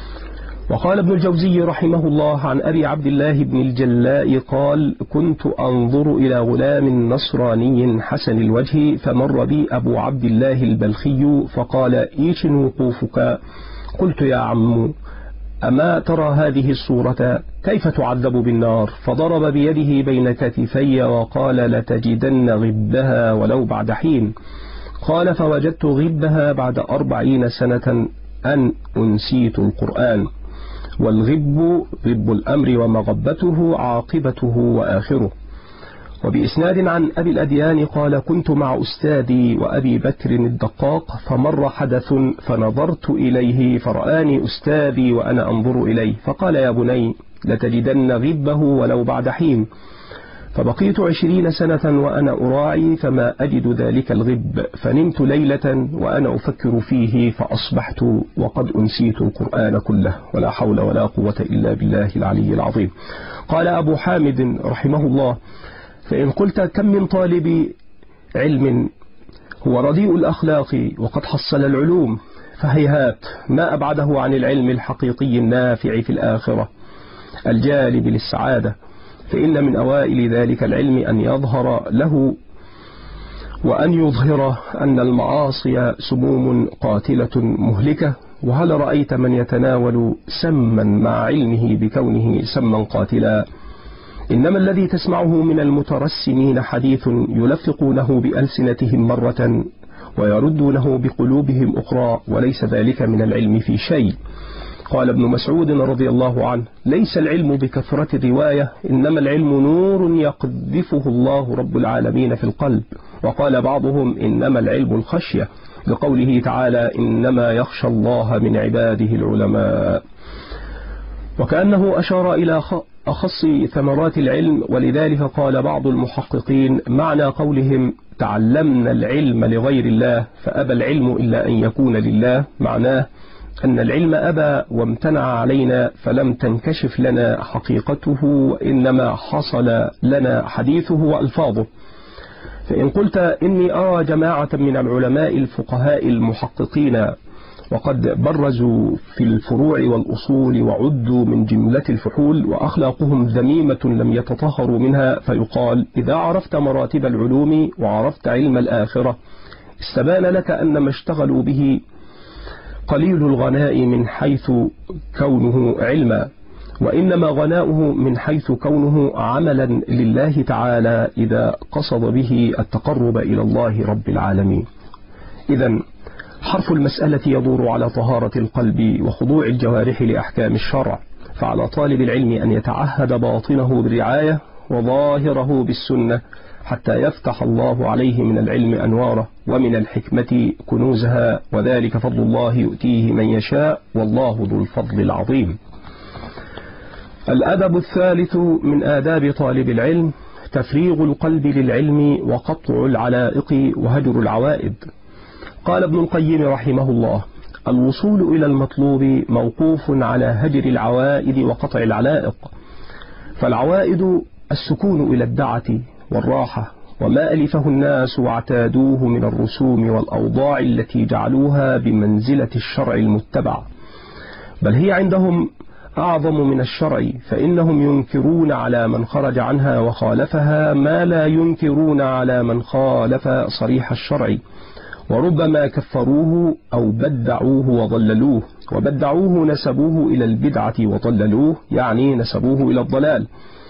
Speaker 2: وقال ابن الجوزي رحمه الله عن أبي عبد الله بن الجلاء قال: كنت أنظر إلى غلام نصراني حسن الوجه فمر بي أبو عبد الله البلخي فقال: إيش وقوفك؟ قلت: يا عم، أما ترى هذه الصورة كيف تعذب بالنار؟ فضرب بيده بين كتفي وقال: لتجدن غبها ولو بعد حين. قال: فوجدت غبها بعد أربعين سنة أن أنسيت القرآن. والغب غب الأمر ومغبته عاقبته وآخره. وبإسناد عن أبي الأديان قال: كنت مع أستاذي وأبي بكر الدقاق فمر حدث فنظرت إليه فرآني أستاذي وأنا أنظر إليه فقال: يا بني، لتجدن غبه ولو بعد حين. فبقيت عشرين سنة وأنا أراعي فما أجد ذلك الغب، فنمت ليلة وأنا أفكر فيه فأصبحت وقد أنسيت القرآن كله، ولا حول ولا قوة إلا بالله العلي العظيم. قال أبو حامد رحمه الله: فإن قلت كم من طالب علم هو رديء الأخلاق وقد حصل العلوم، فهيهات ما أبعده عن العلم الحقيقي النافع في الآخرة الجالب للسعادة. فإن من أوائل ذلك العلم أن يظهر له وأن يظهر أن المعاصي سموم قاتلة مهلكة. وهل رأيت من يتناول سما مع علمه بكونه سما قاتلا؟ إنما الذي تسمعه من المترسمين حديث يلفقونه بألسنتهم مرة ويردونه بقلوبهم أخرى، وليس ذلك من العلم في شيء. قال ابن مسعود رضي الله عنه: ليس العلم بكثرة الرواية، إنما العلم نور يقذفه الله رب العالمين في القلب. وقال بعضهم: إنما العلم الخشية، لقوله تعالى: إنما يخشى الله من عباده العلماء. وكأنه أشار إلى أخص ثمرات العلم، ولذلك قال بعض المحققين: معنى قولهم تعلمنا العلم لغير الله فأبى العلم إلا أن يكون لله، معناه أن العلم أبى وامتنع علينا فلم تنكشف لنا حقيقته، وإنما حصل لنا حديثه وألفاظه. فإن قلت إني أرى جماعة من العلماء الفقهاء المحققين وقد برزوا في الفروع والأصول وعدوا من جملة الفحول وأخلاقهم ذميمة لم يتطهروا منها، فيقال: إذا عرفت مراتب العلوم وعرفت علم الآخرة استبان لك أن ما اشتغلوا به قليل الغناء من حيث كونه علما، وإنما غناؤه من حيث كونه عملا لله تعالى إذا قصد به التقرب إلى الله رب العالمين. إذن حرف المسألة يدور على طهارة القلب وخضوع الجوارح لأحكام الشرع، فعلى طالب العلم أن يتعهد باطنه بالرعاية وظاهره بالسنة حتى يفتح الله عليه من العلم أنواره ومن الحكمة كنوزها، وذلك فضل الله يؤتيه من يشاء والله ذو الفضل العظيم. الأدب الثالث من آداب طالب العلم تفريغ القلب للعلم وقطع العلائق وهجر العوائد. قال ابن القيم رحمه الله: الوصول إلى المطلوب موقوف على هجر العوائد وقطع العلائق، فالعوائد السكون إلى الدعة والراحة وما ألفه الناس واعتادوه من الرسوم والأوضاع التي جعلوها بمنزلة الشرع المتبع، بل هي عندهم أعظم من الشرع، فإنهم ينكرون على من خرج عنها وخالفها ما لا ينكرون على من خالف صريح الشرع، وربما كفروه أو بدعوه وضللوه، وبدعوه نسبوه إلى البدعة وضللوه، يعني نسبوه إلى الضلال،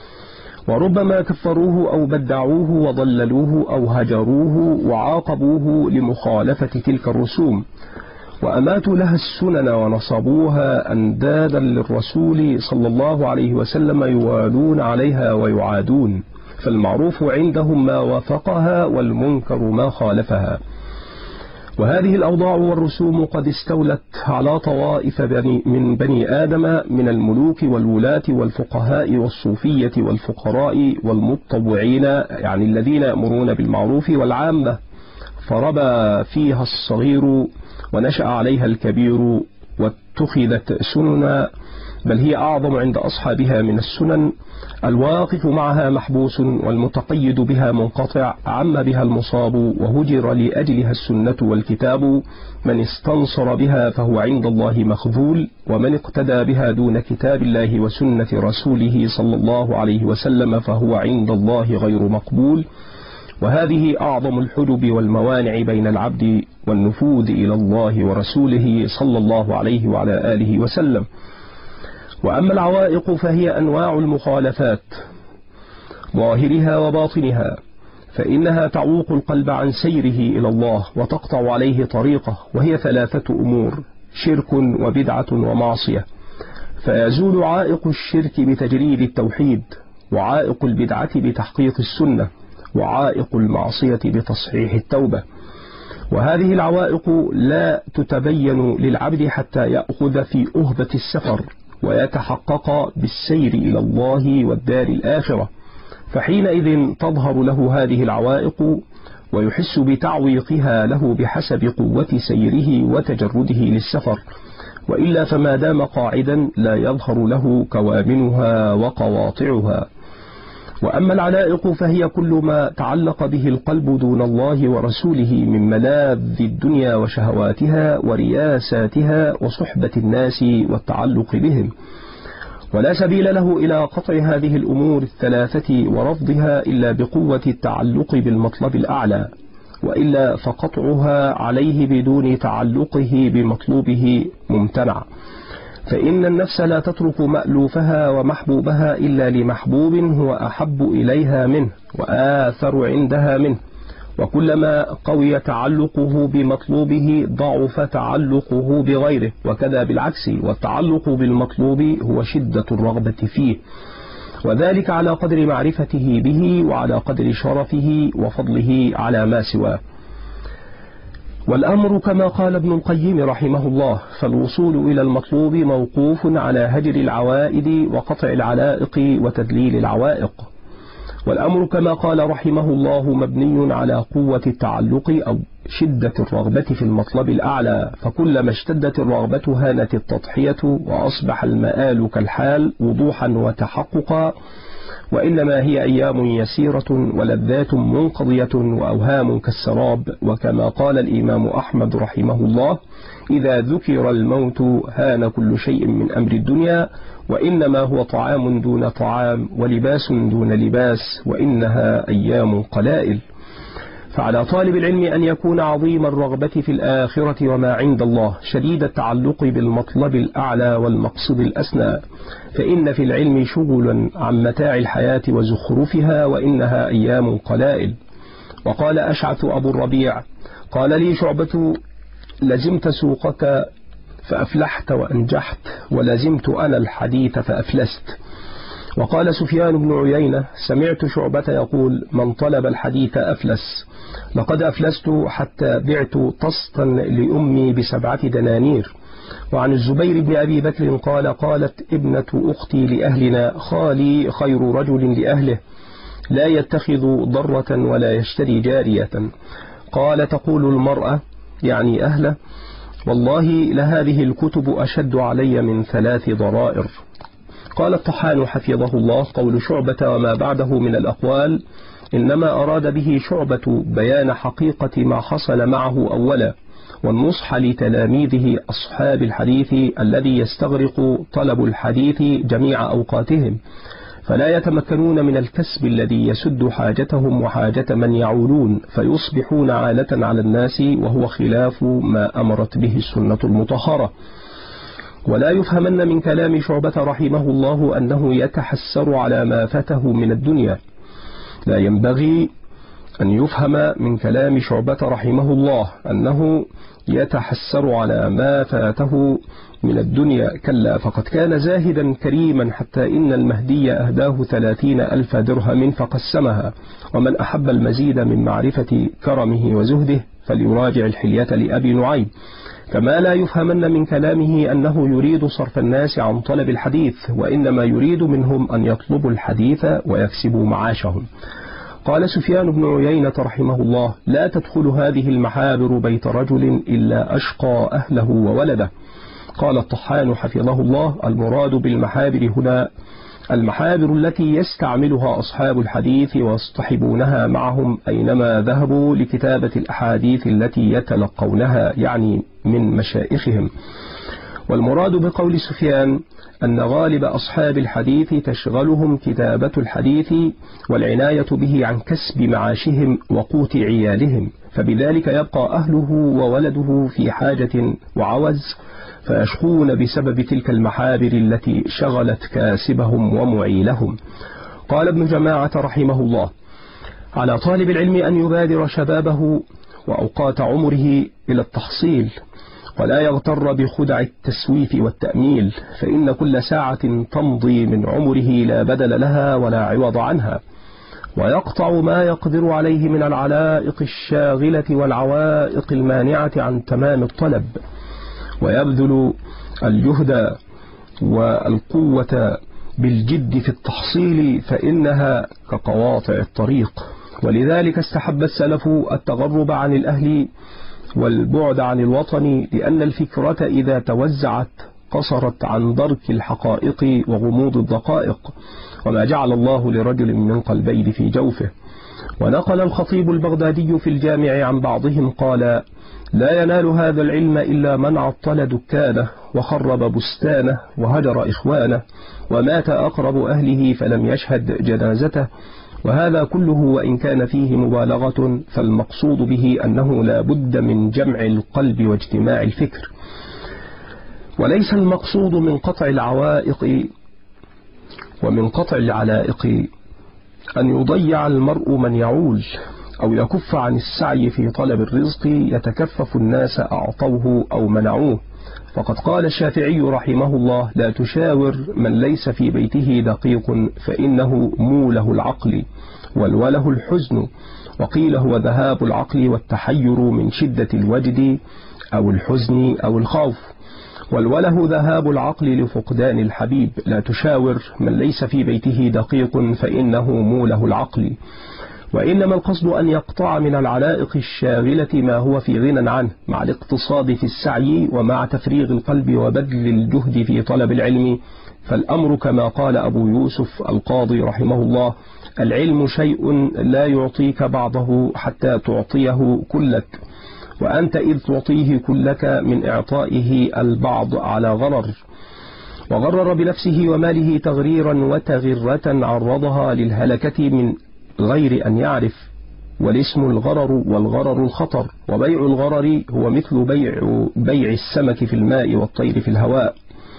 Speaker 2: وربما كفروه أو بدعوه وضللوه أو هجروه وعاقبوه لمخالفة تلك الرسوم، وأماتوا لها السنن ونصبوها أندادا للرسول صلى الله عليه وسلم يوالون عليها ويعادون، فالمعروف عندهم ما وافقها والمنكر ما خالفها. وهذه الأوضاع والرسوم قد استولت على طوائف بني من بني آدم من الملوك والولاة والفقهاء والصوفية والفقراء والمتطوعين، يعني الذين يأمرون بالمعروف، والعامة، فربى فيها الصغير ونشأ عليها الكبير واتخذت سننا، بل هي أعظم عند أصحابها من السنن. الواقف معها محبوس والمتقيد بها منقطع، عم بها المصاب وهجر لأجلها السنة والكتاب، من استنصر بها فهو عند الله مخذول، ومن اقتدى بها دون كتاب الله وسنة رسوله صلى الله عليه وسلم فهو عند الله غير مقبول. وهذه أعظم الحجب والموانع بين العبد والنفوذ إلى الله ورسوله صلى الله عليه وعلى آله وسلم. وأما العوائق فهي أنواع المخالفات ظاهرها وباطنها، فإنها تعوق القلب عن سيره إلى الله وتقطع عليه طريقه، وهي ثلاثة أمور: شرك وبدعة ومعصية. فيزول عائق الشرك بتجريد التوحيد، وعائق البدعة بتحقيق السنة، وعائق المعصية بتصحيح التوبة. وهذه العوائق لا تتبين للعبد حتى يأخذ في أهبة السفر ويتحقق بالسير إلى الله والدار الآخرة، فحينئذ تظهر له هذه العوائق ويحس بتعويقها له بحسب قوة سيره وتجرده للسفر، وإلا فما دام قاعدا لا يظهر له كوامنها وقواطعها. وأما العلائق فهي كل ما تعلق به القلب دون الله ورسوله من ملاذ الدنيا وشهواتها ورياساتها وصحبة الناس والتعلق بهم، ولا سبيل له إلى قطع هذه الأمور الثلاثة ورفضها إلا بقوة التعلق بالمطلب الأعلى، وإلا فقطعها عليه بدون تعلقه بمطلوبه ممتنع، فإن النفس لا تترك مألوفها ومحبوبها إلا لمحبوب هو أحب إليها منه وآثر عندها منه، وكلما قوي تعلقه بمطلوبه ضعف تعلقه بغيره، وكذا بالعكس، والتعلق بالمطلوب هو شدة الرغبة فيه، وذلك على قدر معرفته به وعلى قدر شرفه وفضله على ما سواه. والأمر كما قال ابن القيم رحمه الله: فالوصول إلى المطلوب موقوف على هجر العوائد وقطع العلائق وتذليل العوائق. والأمر كما قال رحمه الله مبني على قوة التعلق أو شدة الرغبة في المطلب الأعلى، فكلما اشتدت الرغبة هانت التضحية وأصبح المآل كالحال وضوحا وتحققا، وإنما هي أيام يسيرة ولذات منقضية وأوهام كالسراب. وكما قال الإمام أحمد رحمه الله: إذا ذكر الموت هان كل شيء من أمر الدنيا، وإنما هو طعام دون طعام ولباس دون لباس، وإنها أيام قلائل. فعلى طالب العلم أن يكون عظيم الرغبة في الآخرة وما عند الله، شديد التعلق بالمطلب الأعلى والمقصد الأسنى، فإن في العلم شغلا عن متاع الحياة وزخرفها، وإنها أيام قلائل. وقال أشعث أبو الربيع: قال لي شعبة: لزمت سوقك فأفلحت وأنجحت، ولزمت أنا الحديث فأفلست. وقال سفيان بن عيينة سمعت شعبة يقول من طلب الحديث أفلس، لقد أفلست حتى بعت طسطا لأمي بسبعة دنانير. وعن الزبير بن أبي بكر قال قالت ابنة أختي لأهلنا خالي خير رجل لأهله لا يتخذ ضرة ولا يشتري جارية. قال تقول المرأة يعني أهله والله لهذه الكتب أشد علي من ثلاث ضرائر. قال الطحان حفظه الله قول شعبة وما بعده من الأقوال إنما أراد به شعبة بيان حقيقة ما حصل معه أولا، والنصح لتلاميذه أصحاب الحديث الذي يستغرق طلب الحديث جميع أوقاتهم، فلا يتمكنون من الكسب الذي يسد حاجتهم وحاجة من يعولون، فيصبحون عالة على الناس، وهو خلاف ما أمرت به السنة المطهرة. ولا يفهمن من كلام شعبة رحمه الله أنه يتحسر على ما فاته من الدنيا، لا ينبغي أن يفهم من كلام شعبة رحمه الله أنه يتحسر على ما فاته من الدنيا، كلا، فقد كان زاهدا كريما حتى إن المهدي أهداه ثلاثين ألف درهم فقسمها، ومن أحب المزيد من معرفة كرمه وزهده فليراجع الحلية لأبي نعيم. كما لا يفهمن من كلامه أنه يريد صرف الناس عن طلب الحديث، وإنما يريد منهم أن يطلبوا الحديث ويكسبوا معاشهم. قال سفيان بن عيينة رحمه الله لا تدخل هذه المحابر بيت رجل إلا أشقى أهله وولده. قال الطحان حفظه الله المراد بالمحابر هنا المحابر التي يستعملها أصحاب الحديث ويصطحبونها معهم أينما ذهبوا لكتابة الأحاديث التي يتلقونها، يعني من مشائخهم. والمراد بقول سفيان أن غالب أصحاب الحديث تشغلهم كتابة الحديث والعناية به عن كسب معاشهم وقوت عيالهم، فبذلك يبقى أهله وولده في حاجة وعوز، فيشقون بسبب تلك المحابر التي شغلت كاسبهم ومعيلهم. قال ابن جماعة رحمه الله على طالب العلم أن يبادر شبابه وأوقات عمره إلى التحصيل، ولا يغتر بخدع التسويف والتأميل، فإن كل ساعة تمضي من عمره لا بدل لها ولا عوض عنها، ويقطع ما يقدر عليه من العلائق الشاغلة والعوائق المانعة عن تمام الطلب، ويبذل الجهد والقوة بالجد في التحصيل، فإنها كقواطع الطريق. ولذلك استحب السلف التغرب عن الأهل والبعد عن الوطن، لأن الفكرة إذا توزعت قصرت عن درك الحقائق وغموض الدقائق، وما جعل الله لرجل من قلبين في جوفه. ونقل الخطيب البغدادي في الجامع عن بعضهم قال لا ينال هذا العلم إلا من عطل دكانه وخرب بستانه وهجر إخوانه ومات أقرب أهله فلم يشهد جنازته، وهذا كله وإن كان فيه مبالغة فالمقصود به أنه لا بد من جمع القلب واجتماع الفكر، وليس المقصود من قطع العوائق ومن قطع العلائق أن يضيع المرء من يعول أو يكف عن السعي في طلب الرزق يتكفف الناس أعطوه أو منعوه. فقد قال الشافعي رحمه الله لا تشاور من ليس في بيته دقيق فإنه موله العقل والوله الحزن، وقيل هو ذهاب العقل والتحير من شدة الوجد أو الحزن أو الخوف، والوله ذهاب العقل لفقدان الحبيب. لا تشاور من ليس في بيته دقيق فإنه موله العقل، وإنما القصد أن يقطع من العلائق الشاغلة ما هو في غنى عنه، مع الاقتصاد في السعي ومع تفريغ القلب وبذل الجهد في طلب العلم. فالأمر كما قال أبو يوسف القاضي رحمه الله العلم شيء لا يعطيك بعضه حتى تعطيه كلك، وأنت إذ تعطيه كلك من إعطائه البعض على غرر، وغرر بنفسه وماله تغريرا وتغرة عرضها للهلكة من غير أن يعرف، والاسم الغرر والغرر الخطر، وبيع الغرر هو مثل بيع, بيع السمك في الماء والطير في الهواء.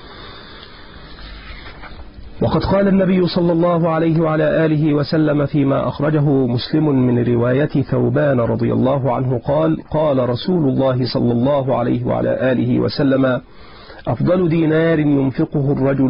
Speaker 2: وقد قال النبي صلى الله عليه وعلى آله وسلم فيما أخرجه مسلم من رواية ثوبان رضي الله عنه قال قال رسول الله صلى الله عليه وعلى آله وسلم أفضل دينار ينفقه الرجل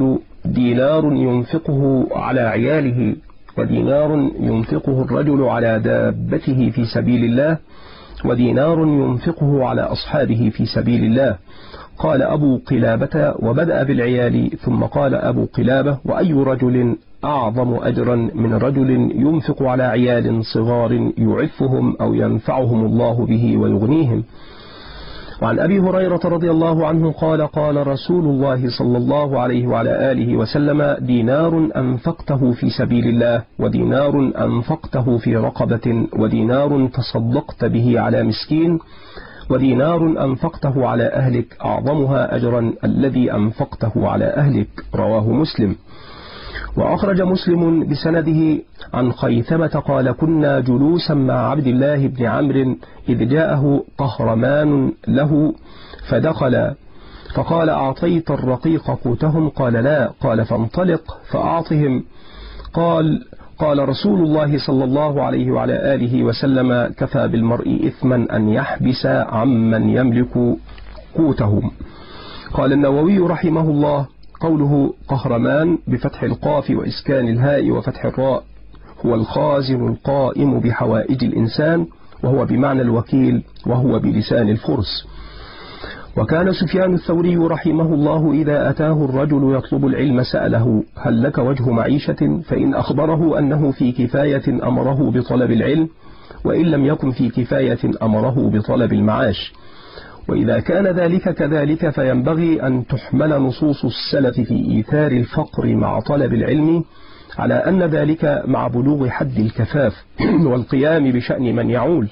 Speaker 2: دينار ينفقه على عياله، ودينار ينفقه الرجل على دابته في سبيل الله، ودينار ينفقه على أصحابه في سبيل الله. قال أبو قلابة: وبدأ بالعيال، ثم قال أبو قلابة: وأي رجل أعظم أجرا من رجل ينفق على عيال صغار يعفهم أو ينفعهم الله به ويغنيهم. وعن أبي هريرة رضي الله عنه قال: قال رسول الله صلى الله عليه وعلى آله وسلم: دينار أنفقته في سبيل الله، ودينار أنفقته في رقبة، ودينار تصدقت به على مسكين، ودينار أنفقته على أهلك، أعظمها أجرا الذي أنفقته على أهلك. رواه مسلم. وأخرج مسلم بسنده عن خيثمة قال: كنا جلوسا مع عبد الله بن عمرو إذ جاءه قهرمان له فدخل، فقال: أعطيت الرقيق قوتهم؟ قال: لا. قال: فانطلق فأعطهم. قال قال رسول الله صلى الله عليه وعلى آله وسلم: كفى بالمرء إثما أن يحبس عمن يملك قوتهم. قال النووي رحمه الله: قوله قهرمان بفتح القاف وإسكان الهاء وفتح الراء هو الخازن القائم بحوائج الإنسان، وهو بمعنى الوكيل، وهو بلسان الفرس. وكان سفيان الثوري رحمه الله إذا أتاه الرجل يطلب العلم سأله: هل لك وجه معيشة؟ فإن أخبره أنه في كفاية أمره بطلب العلم، وإن لم يكن في كفاية أمره بطلب المعاش. وإذا كان ذلك كذلك فينبغي أن تحمل نصوص السلف في إيثار الفقر مع طلب العلم على أن ذلك مع بلوغ حد الكفاف والقيام بشأن من يعول،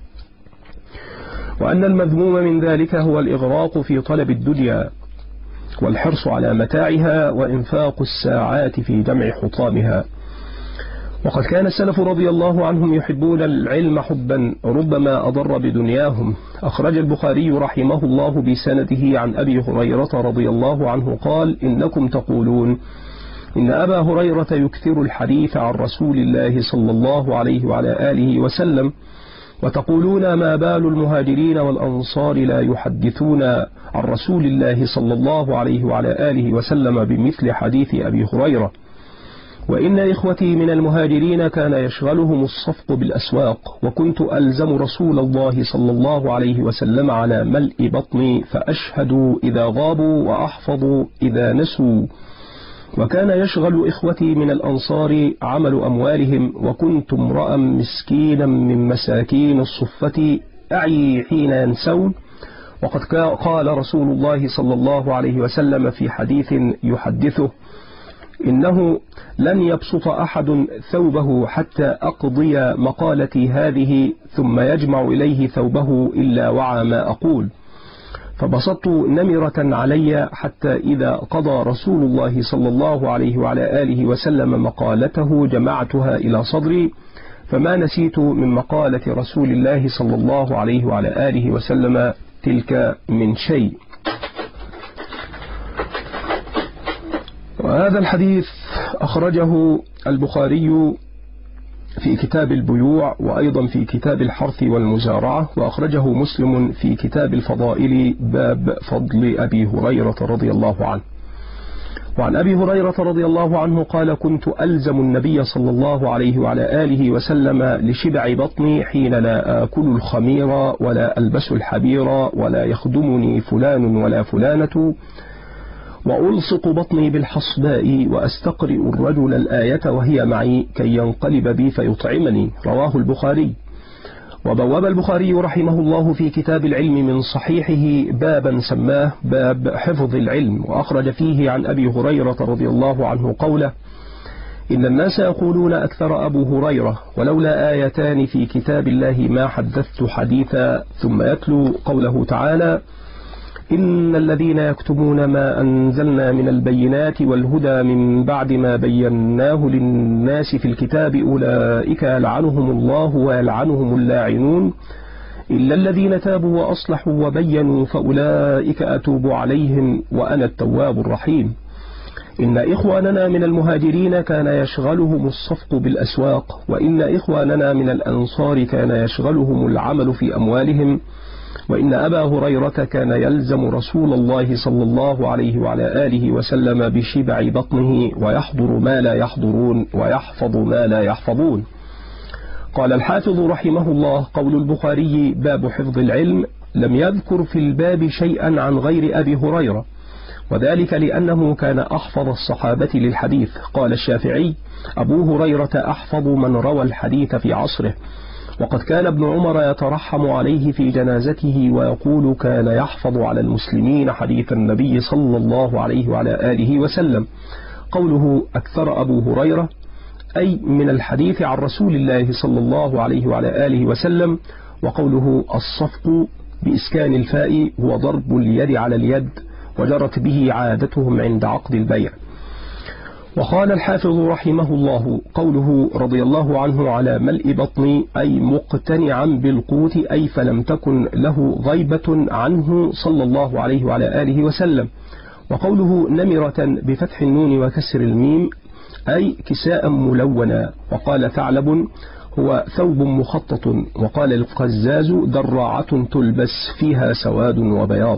Speaker 2: وأن المذموم من ذلك هو الإغراق في طلب الدنيا والحرص على متاعها وإنفاق الساعات في جمع حطامها. وقد كان السلف رضي الله عنهم يحبون العلم حبا ربما أضر بدنياهم. أخرج البخاري رحمه الله بسنده عن أبي هريرة رضي الله عنه قال: إنكم تقولون إن أبا هريرة يكثر الحديث عن رسول الله صلى الله عليه وعلى آله وسلم، وتقولون ما بال المهاجرين والأنصار لا يحدثون عن رسول الله صلى الله عليه وعلى آله وسلم بمثل حديث أبي هريرة. وإن إخوتي من المهاجرين كان يشغلهم الصفق بالأسواق، وكنت ألزم رسول الله صلى الله عليه وسلم على ملء بطني، فأشهد إذا غابوا وأحفظ إذا نسوا. وكان يشغل إخوتي من الأنصار عمل أموالهم، وكنت امرأ مسكينا من مساكين الصفة أعي حين ينسون. وقد قال رسول الله صلى الله عليه وسلم في حديث يحدثه: إنه لن يبسط أحد ثوبه حتى أقضي مقالتي هذه ثم يجمع إليه ثوبه إلا وعى ما أقول. فبسطت نمرة علي حتى إذا قضى رسول الله صلى الله عليه وعلى آله وسلم مقالته جمعتها إلى صدري، فما نسيت من مقالة رسول الله صلى الله عليه وعلى آله وسلم تلك من شيء. وهذا الحديث أخرجه البخاري في كتاب البيوع، وأيضا في كتاب الحرث والمزارعة، وأخرجه مسلم في كتاب الفضائل باب فضل أبي هريرة رضي الله عنه. وعن أبي هريرة رضي الله عنه قال: كنت ألزم النبي صلى الله عليه وعلى آله وسلم لشبع بطني حين لا آكل الخمير ولا ألبس الحبير ولا يخدمني فلان ولا فلانة، وألصق بطني بالحصباء وأستقرئ الرجل الآية وهي معي كي ينقلب بي فيطعمني. رواه البخاري. وبواب البخاري رحمه الله في كتاب العلم من صحيحه بابا سماه باب حفظ العلم، وأخرج فيه عن أبي هريرة رضي الله عنه قوله: إن الناس يقولون أكثر أبو هريرة، ولولا آيتان في كتاب الله ما حدثت حديثا. ثم يتلو قوله تعالى: إن الذين يكتمون ما أنزلنا من البينات والهدى من بعد ما بيناه للناس في الكتاب أولئك يلعنهم الله ويلعنهم اللاعنون إلا الذين تابوا وأصلحوا وبينوا فأولئك أتوب عليهم وأنا التواب الرحيم. إن إخواننا من المهاجرين كان يشغلهم الصفق بالأسواق، وإن إخواننا من الأنصار كان يشغلهم العمل في أموالهم، وإن أبا هريرة كان يلزم رسول الله صلى الله عليه وعلى آله وسلم بشبع بطنه ويحضر ما لا يحضرون ويحفظ ما لا يحفظون. قال الحافظ رحمه الله: قول البخاري باب حفظ العلم لم يذكر في الباب شيئا عن غير أبي هريرة، وذلك لأنه كان أحفظ الصحابة للحديث. قال الشافعي: أبو هريرة أحفظ من روى الحديث في عصره، وقد كان ابن عمر يترحم عليه في جنازته ويقول كان يحفظ على المسلمين حديث النبي صلى الله عليه وعلى آله وسلم. قوله أكثر أبو هريرة أي من الحديث عن رسول الله صلى الله عليه وعلى آله وسلم. وقوله الصفق بإسكان الفاء هو ضرب اليد على اليد، وجرت به عادتهم عند عقد البيع. وقال الحافظ رحمه الله: قوله رضي الله عنه على ملء بطني أي مقتنعا بالقوت، أي فلم تكن له غيبة عنه صلى الله عليه وعلى آله وسلم. وقوله نمرة بفتح النون وكسر الميم أي كساء ملونا. وقال ثعلب هو ثوب مخطط. وقال القزاز دراعة تلبس فيها سواد وبياض.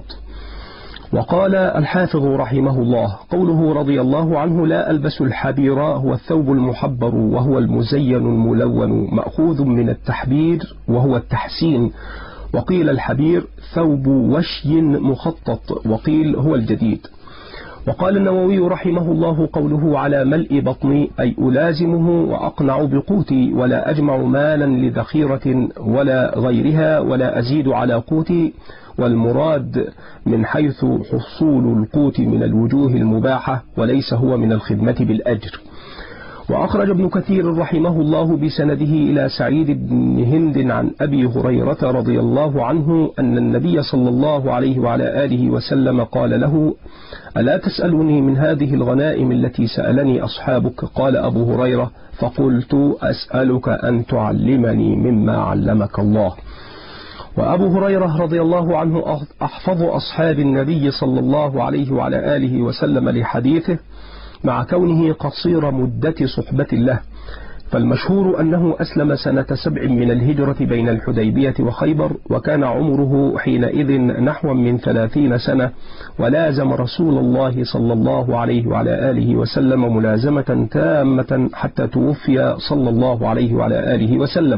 Speaker 2: وقال الحافظ رحمه الله: قوله رضي الله عنه لا ألبس الحبير هو الثوب المحبر، وهو المزين الملون، مأخوذ من التحبير وهو التحسين. وقيل الحبير ثوب وشي مخطط، وقيل هو الجديد. وقال النووي رحمه الله: قوله على ملء بطني أي ألازمه وأقنع بقوتي، ولا أجمع مالا لذخيرة ولا غيرها، ولا أزيد على قوتي، والمراد من حيث حصول القوت من الوجوه المباحة، وليس هو من الخدمة بالأجر. وأخرج ابن كثير رحمه الله بسنده إلى سعيد بن هند عن أبي هريرة رضي الله عنه أن النبي صلى الله عليه وعلى آله وسلم قال له: ألا تسألني من هذه الغنائم التي سألني أصحابك؟ قال أبو هريرة: فقلت أسألك أن تعلمني مما علمك الله. وأبو هريرة رضي الله عنه أحفظ أصحاب النبي صلى الله عليه وعلى آله وسلم لحديثه، مع كونه قصير مدة صحبة له، فالمشهور أنه أسلم سنة سبع من الهجرة بين الحديبية وخيبر، وكان عمره حينئذ نحو من ثلاثين سنة، ولازم رسول الله صلى الله عليه وعلى آله وسلم ملازمة تامة حتى توفي صلى الله عليه وعلى آله وسلم.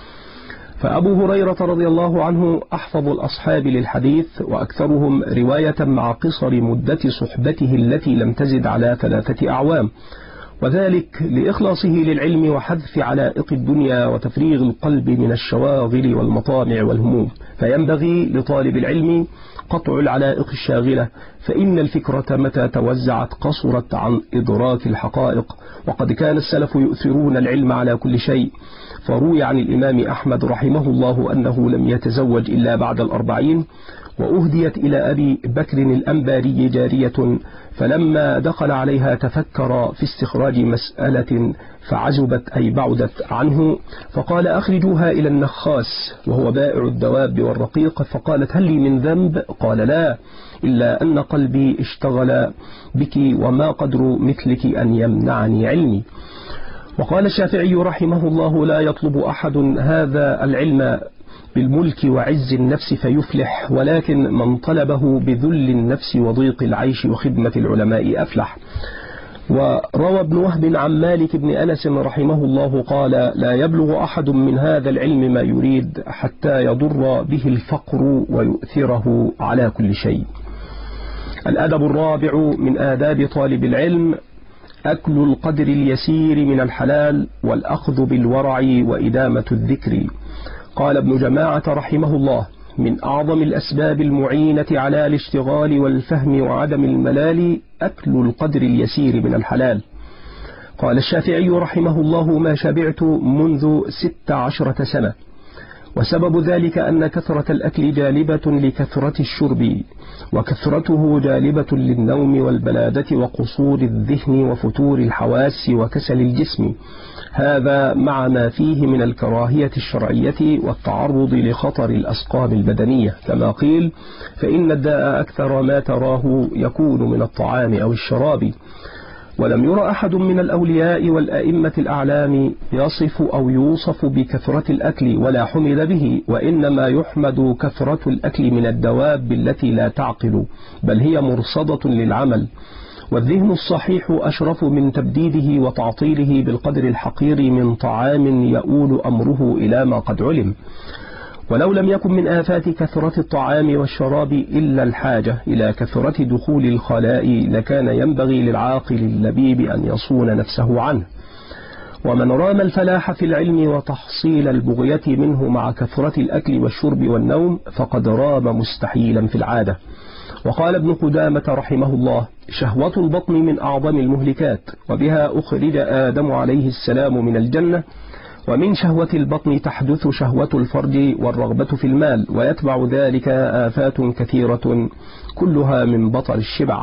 Speaker 2: فأبو هريرة رضي الله عنه أحفظ الأصحاب للحديث وأكثرهم رواية، مع قصر مدة صحبته التي لم تزد على ثلاثة أعوام، وذلك لإخلاصه للعلم وحذف علائق الدنيا وتفريغ القلب من الشواغل والمطامع والهموم. فينبغي لطالب العلم قطع العلائق الشاغلة، فإن الفكرة متى توزعت قصرت عن إدراك الحقائق. وقد كان السلف يؤثرون العلم على كل شيء، فروي عن الإمام أحمد رحمه الله أنه لم يتزوج إلا بعد الأربعين، وأهديت إلى أبي بكر الأنباري جارية، فلما دخل عليها تفكر في استخراج مسألة فعزبت أي بعدت عنه، فقال: أخرجوها إلى النخاس وهو بائع الدواب والرقيق. فقالت: هل لي من ذنب؟ قال: لا، إلا أن قلبي اشتغل بك، وما قدر مثلك أن يمنعني علمي. وقال الشافعي رحمه الله: لا يطلب أحد هذا العلم بالملك وعز النفس فيفلح، ولكن من طلبه بذل النفس وضيق العيش وخدمة العلماء أفلح. وروى ابن وهب عن مالك بن أنس رحمه الله قال: لا يبلغ أحد من هذا العلم ما يريد حتى يضر به الفقر ويؤثره على كل شيء. الأدب الرابع من آداب طالب العلم أكل القدر اليسير من الحلال، والأخذ بالورع وإدامة الذكر. قال ابن جماعة رحمه الله: من أعظم الأسباب المعينة على الاشتغال والفهم وعدم الملال أكل القدر اليسير من الحلال. قال الشافعي رحمه الله: ما شبعت منذ ست عشرة سنة، وسبب ذلك أن كثرة الأكل جالبة لكثرة الشرب، وكثرته جالبة للنوم والبلادة وقصور الذهن وفتور الحواس وكسل الجسم، هذا مع ما فيه من الكراهية الشرعية والتعرض لخطر الأسقام البدنية، كما قيل: فإن الداء أكثر ما تراه يكون من الطعام أو الشراب. ولم ير أحد من الأولياء والأئمة الأعلام يصف أو يوصف بكثرة الأكل ولا حمد به، وإنما يحمد كثرة الأكل من الدواب التي لا تعقل، بل هي مرصدة للعمل. والذهن الصحيح أشرف من تبديده وتعطيله بالقدر الحقير من طعام يؤول أمره إلى ما قد علم. ولو لم يكن من آفات كثرة الطعام والشراب إلا الحاجة إلى كثرة دخول الخلاء لكان ينبغي للعاقل اللبيب أن يصون نفسه عنه. ومن رام الفلاح في العلم وتحصيل البغية منه مع كثرة الأكل والشرب والنوم فقد رام مستحيلا في العادة. وقال ابن قدامة رحمه الله: شهوة البطن من أعظم المهلكات، وبها أخرج آدم عليه السلام من الجنة. ومن شهوة البطن تحدث شهوة الفرج والرغبة في المال، ويتبع ذلك آفات كثيرة كلها من بطر الشبع.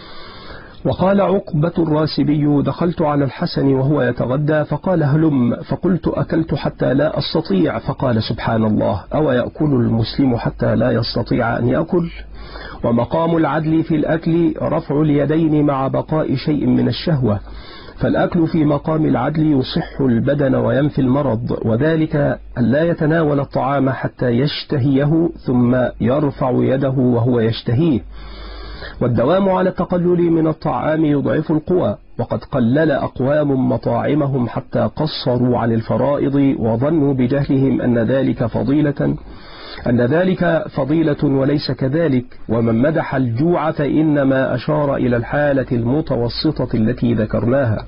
Speaker 2: وقال عقبة الراسبي: دخلت على الحسن وهو يتغدى فقال: هلم، فقلت: أكلت حتى لا أستطيع، فقال: سبحان الله، أو يأكل المسلم حتى لا يستطيع أن يأكل؟ ومقام العدل في الأكل رفع اليدين مع بقاء شيء من الشهوة، فالأكل في مقام العدل يصح البدن وينفي المرض، وذلك أن لا يتناول الطعام حتى يشتهيه ثم يرفع يده وهو يشتهيه. والدوام على التقلل من الطعام يضعف القوى، وقد قلل أقوام مطاعمهم حتى قصروا عن الفرائض وظنوا بجهلهم أن ذلك فضيلة أن ذلك فضيلة وليس كذلك. ومن مدح الجوع فإنما أشار إلى الحالة المتوسطة التي ذكرناها.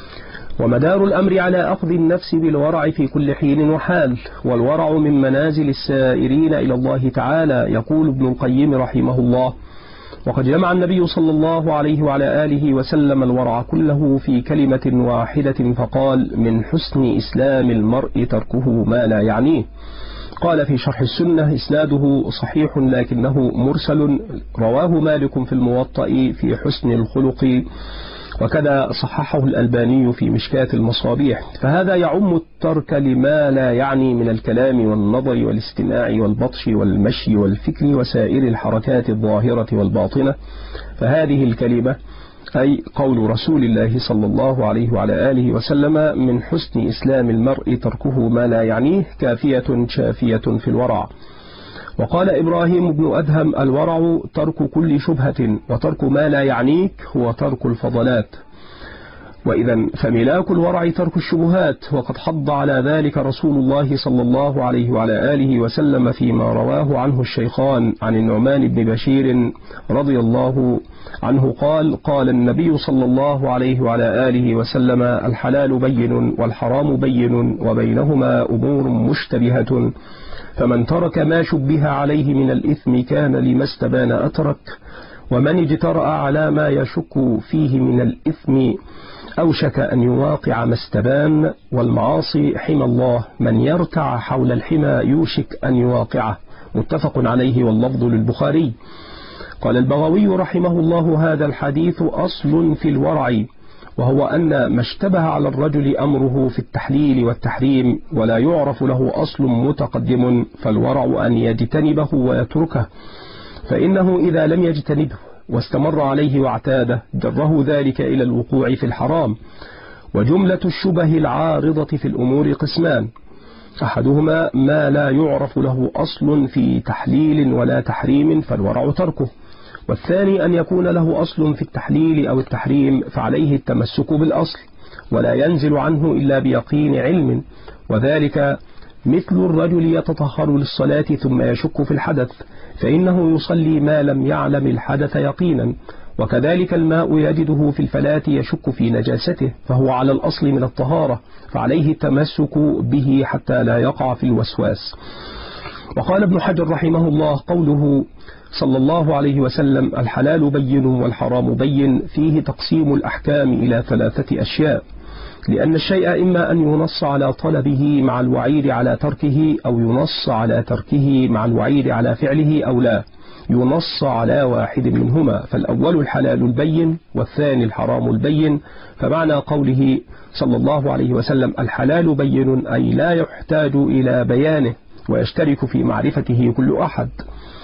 Speaker 2: ومدار الأمر على أخذ النفس بالورع في كل حين وحال، والورع من منازل السائرين إلى الله تعالى. يقول ابن القيم رحمه الله: وقد جمع النبي صلى الله عليه وعلى آله وسلم الورع كله في كلمة واحدة فقال: من حسن إسلام المرء تركه ما لا يعنيه. قال في شرح السنة: إسناده صحيح لكنه مرسل، رواه مالك في الموطأ في حسن الخلق، وكذا صححه الألباني في مشكاة المصابيح. فهذا يعم الترك لما لا يعني من الكلام والنظر والاستماع والبطش والمشي والفكر وسائر الحركات الظاهرة والباطنة. فهذه الكلمة أي قول رسول الله صلى الله عليه وعلى آله وسلم: من حسن إسلام المرء تركه ما لا يعنيه، كافية شافية في الورع. وقال إبراهيم بن أدهم: الورع ترك كل شبهة، وترك ما لا يعنيك هو ترك الفضلات. وإذا فملاك الورع ترك الشبهات، وقد حض على ذلك رسول الله صلى الله عليه وعلى آله وسلم فيما رواه عنه الشيخان عن النعمان بن بشير رضي الله عنه قال: قال النبي صلى الله عليه وعلى آله وسلم: الحلال بين والحرام بين وبينهما أمور مشتبهة، فمن ترك ما شبه عليه من الإثم كان لما استبان أترك، ومن اجترأ على ما يشك فيه من الإثم أوشك أن يواقع ما استبان. والمعاصي حمى الله، من يرتع حول الحمى يوشك أن يواقعه. متفق عليه واللفظ للبخاري. قال البغوي رحمه الله: هذا الحديث أصل في الورع، وهو أن ما اشتبه على الرجل أمره في التحليل والتحريم ولا يعرف له أصل متقدم، فالورع أن يجتنبه ويتركه، فإنه إذا لم يجتنبه واستمر عليه واعتاده جره ذلك إلى الوقوع في الحرام. وجملة الشبه العارضة في الأمور قسمان: أحدهما ما لا يعرف له أصل في تحليل ولا تحريم فالورع تركه، والثاني أن يكون له أصل في التحليل أو التحريم فعليه التمسك بالأصل ولا ينزل عنه إلا بيقين علم، وذلك مثل الرجل يتطهر للصلاة ثم يشك في الحدث فإنه يصلي ما لم يعلم الحدث يقينا، وكذلك الماء يجده في الفلاة يشك في نجاسته فهو على الأصل من الطهارة فعليه التمسك به حتى لا يقع في الوسواس. وقال ابن حجر رحمه الله: قوله صلى الله عليه وسلم: الحلال بين والحرام بين، فيه تقسيم الأحكام إلى ثلاثة أشياء، لأن الشيء إما أن ينص على طلبه مع الوعيد على تركه، أو ينص على تركه مع الوعيد على فعله، أو لا ينص على واحد منهما، فالأول الحلال البين والثاني الحرام البين. فمعنى قوله صلى الله عليه وسلم الحلال بين أي لا يحتاج إلى بيانه ويشترك في معرفته كل أحد.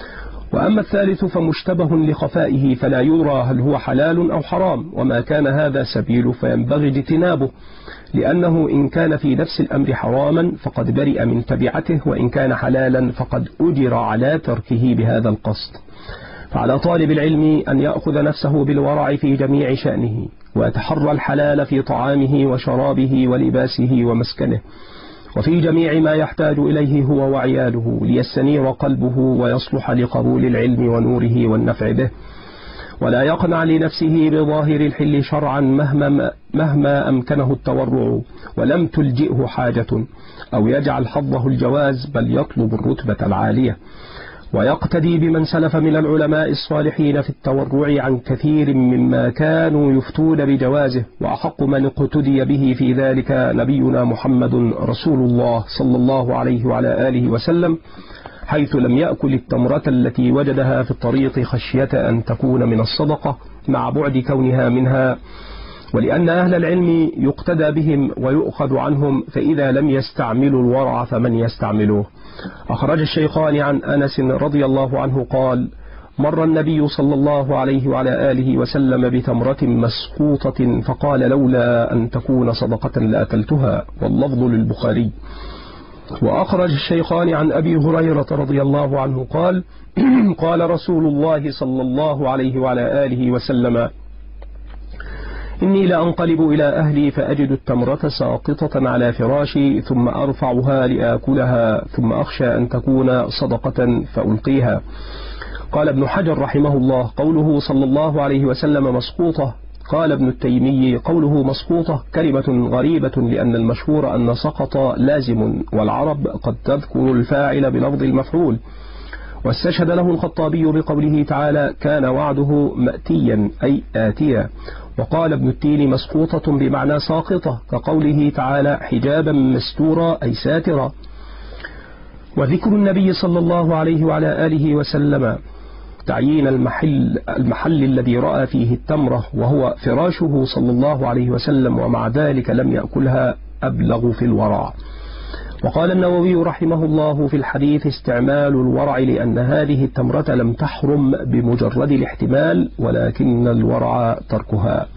Speaker 2: وأما الثالث فمشتبه لخفائه فلا يرى هل هو حلال أو حرام، وما كان هذا سبيل فينبغي اجتنابه، لأنه إن كان في نفس الأمر حراما فقد برئ من تبعته، وإن كان حلالا فقد أجر على تركه بهذا القصد. فعلى طالب العلم أن يأخذ نفسه بالورع في جميع شأنه، ويتحرى الحلال في طعامه وشرابه ولباسه ومسكنه، وفي جميع ما يحتاج إليه هو وعياله، ليستنير قلبه ويصلح لقبول العلم ونوره والنفع به، ولا يقنع لنفسه بظاهر الحل شرعا مهما, مهما أمكنه التورع ولم تلجئه حاجة، أو يجعل حظه الجواز، بل يطلب الرتبة العالية، ويقتدي بمن سلف من العلماء الصالحين في التورع عن كثير مما كانوا يفتون بجوازه. وأحق من اقتدي به في ذلك نبينا محمد رسول الله صلى الله عليه وعلى آله وسلم، حيث لم يأكل التمرة التي وجدها في الطريق خشية أن تكون من الصدقة مع بعد كونها منها، ولأن أهل العلم يقتدى بهم ويؤخذ عنهم، فإذا لم يستعملوا الورع فمن يستعملوه. أخرج الشيخان عن أنس رضي الله عنه قال: مر النبي صلى الله عليه وعلى آله وسلم بتمرة مسقوطة فقال: لولا أن تكون صدقة لأكلتها، واللفظ للبخاري. وأخرج الشيخان عن أبي هريرة رضي الله عنه قال: قال رسول الله صلى الله عليه وعلى آله وسلم: إني لأنقلب إلى أهلي فأجد التمرة ساقطة على فراشي، ثم أرفعها لآكلها، ثم أخشى أن تكون صدقة فألقيها. قال ابن حجر رحمه الله: قوله صلى الله عليه وسلم مسقوطة. قال ابن التيمي: قوله مسقوطة كلمة غريبة، لأن المشهور أن سقط لازم، والعرب قد تذكر الفاعل بلفظ المفعول. واستشهد له الخطابي بقوله تعالى: كان وعده مأتيا أي آتيا. وقال ابن التين مسقوطة بمعنى ساقطة، كقوله تعالى: حجابا مستورا أي ساترا. وذكر النبي صلى الله عليه وعلى آله وسلم تعيين المحل, المحل الذي رأى فيه التمرة وهو فراشه صلى الله عليه وسلم، ومع ذلك لم يأكلها، أبلغ في الورع. وقال النووي رحمه الله في الحديث: استعمال الورع، لأن هذه التمرة لم تحرم بمجرد الاحتمال، ولكن الورع تركها.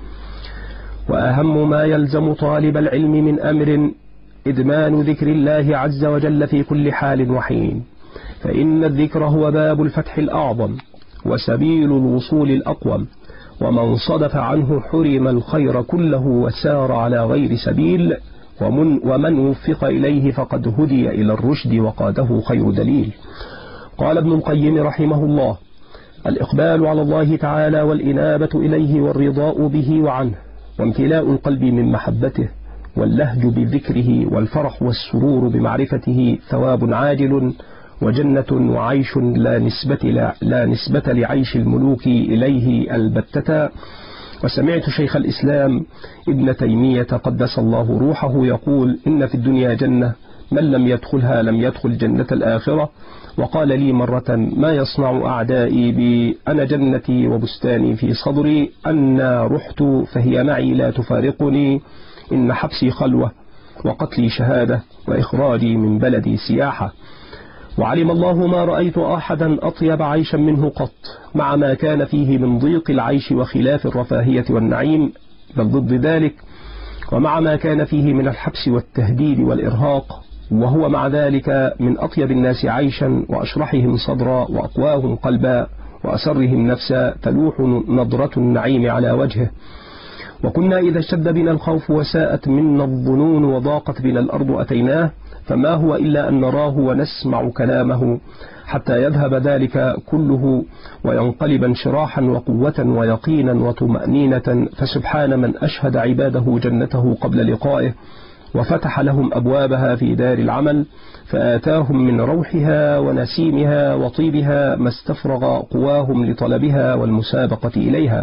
Speaker 2: وأهم ما يلزم طالب العلم من أمر إدمان ذكر الله عز وجل في كل حال وحين، فإن الذكر هو باب الفتح الأعظم وسبيل الوصول الأقوم، ومن صدف عنه حرم الخير كله وسار على غير سبيل، ومن, ومن وفق إليه فقد هدي إلى الرشد وقاده خير دليل. قال ابن القيم رحمه الله: الإقبال على الله تعالى والإنابة إليه والرضاء به وعنه، وامتلاء القلب من محبته، واللهج بذكره، والفرح والسرور بمعرفته ثواب عاجل وجنة وعيش لا نسبة, لا نسبة لعيش الملوك إليه البتة. وسمعت شيخ الإسلام ابن تيمية قدس الله روحه يقول: إن في الدنيا جنة، من لم يدخلها لم يدخل جنة الآخرة. وقال لي مرة: ما يصنع أعدائي بي؟ أنا جنتي وبستاني في صدري، أنا رحت فهي معي لا تفارقني، إن حبسي خلوة وقتلي شهادة وإخراجي من بلدي سياحة. وعلم الله ما رأيت أحدا أطيب عيشا منه قط، مع ما كان فيه من ضيق العيش وخلاف الرفاهية والنعيم، بل ضد ذلك، ومع ما كان فيه من الحبس والتهديد والإرهاق، وهو مع ذلك من أطيب الناس عيشا وأشرحهم صدرا وأقواهم قلبا وأسرهم نفسا، تلوح نظرة النعيم على وجهه. وكنا إذا اشتد بنا الخوف وساءت منا الظنون وضاقت بنا الأرض أتيناه، فما هو إلا أن نراه ونسمع كلامه حتى يذهب ذلك كله وينقلب انشراحا وقوة ويقينا وطمأنينة. فسبحان من أشهد عباده جنته قبل لقائه، وفتح لهم أبوابها في دار العمل، فآتاهم من روحها ونسيمها وطيبها ما استفرغ قواهم لطلبها والمسابقة إليها.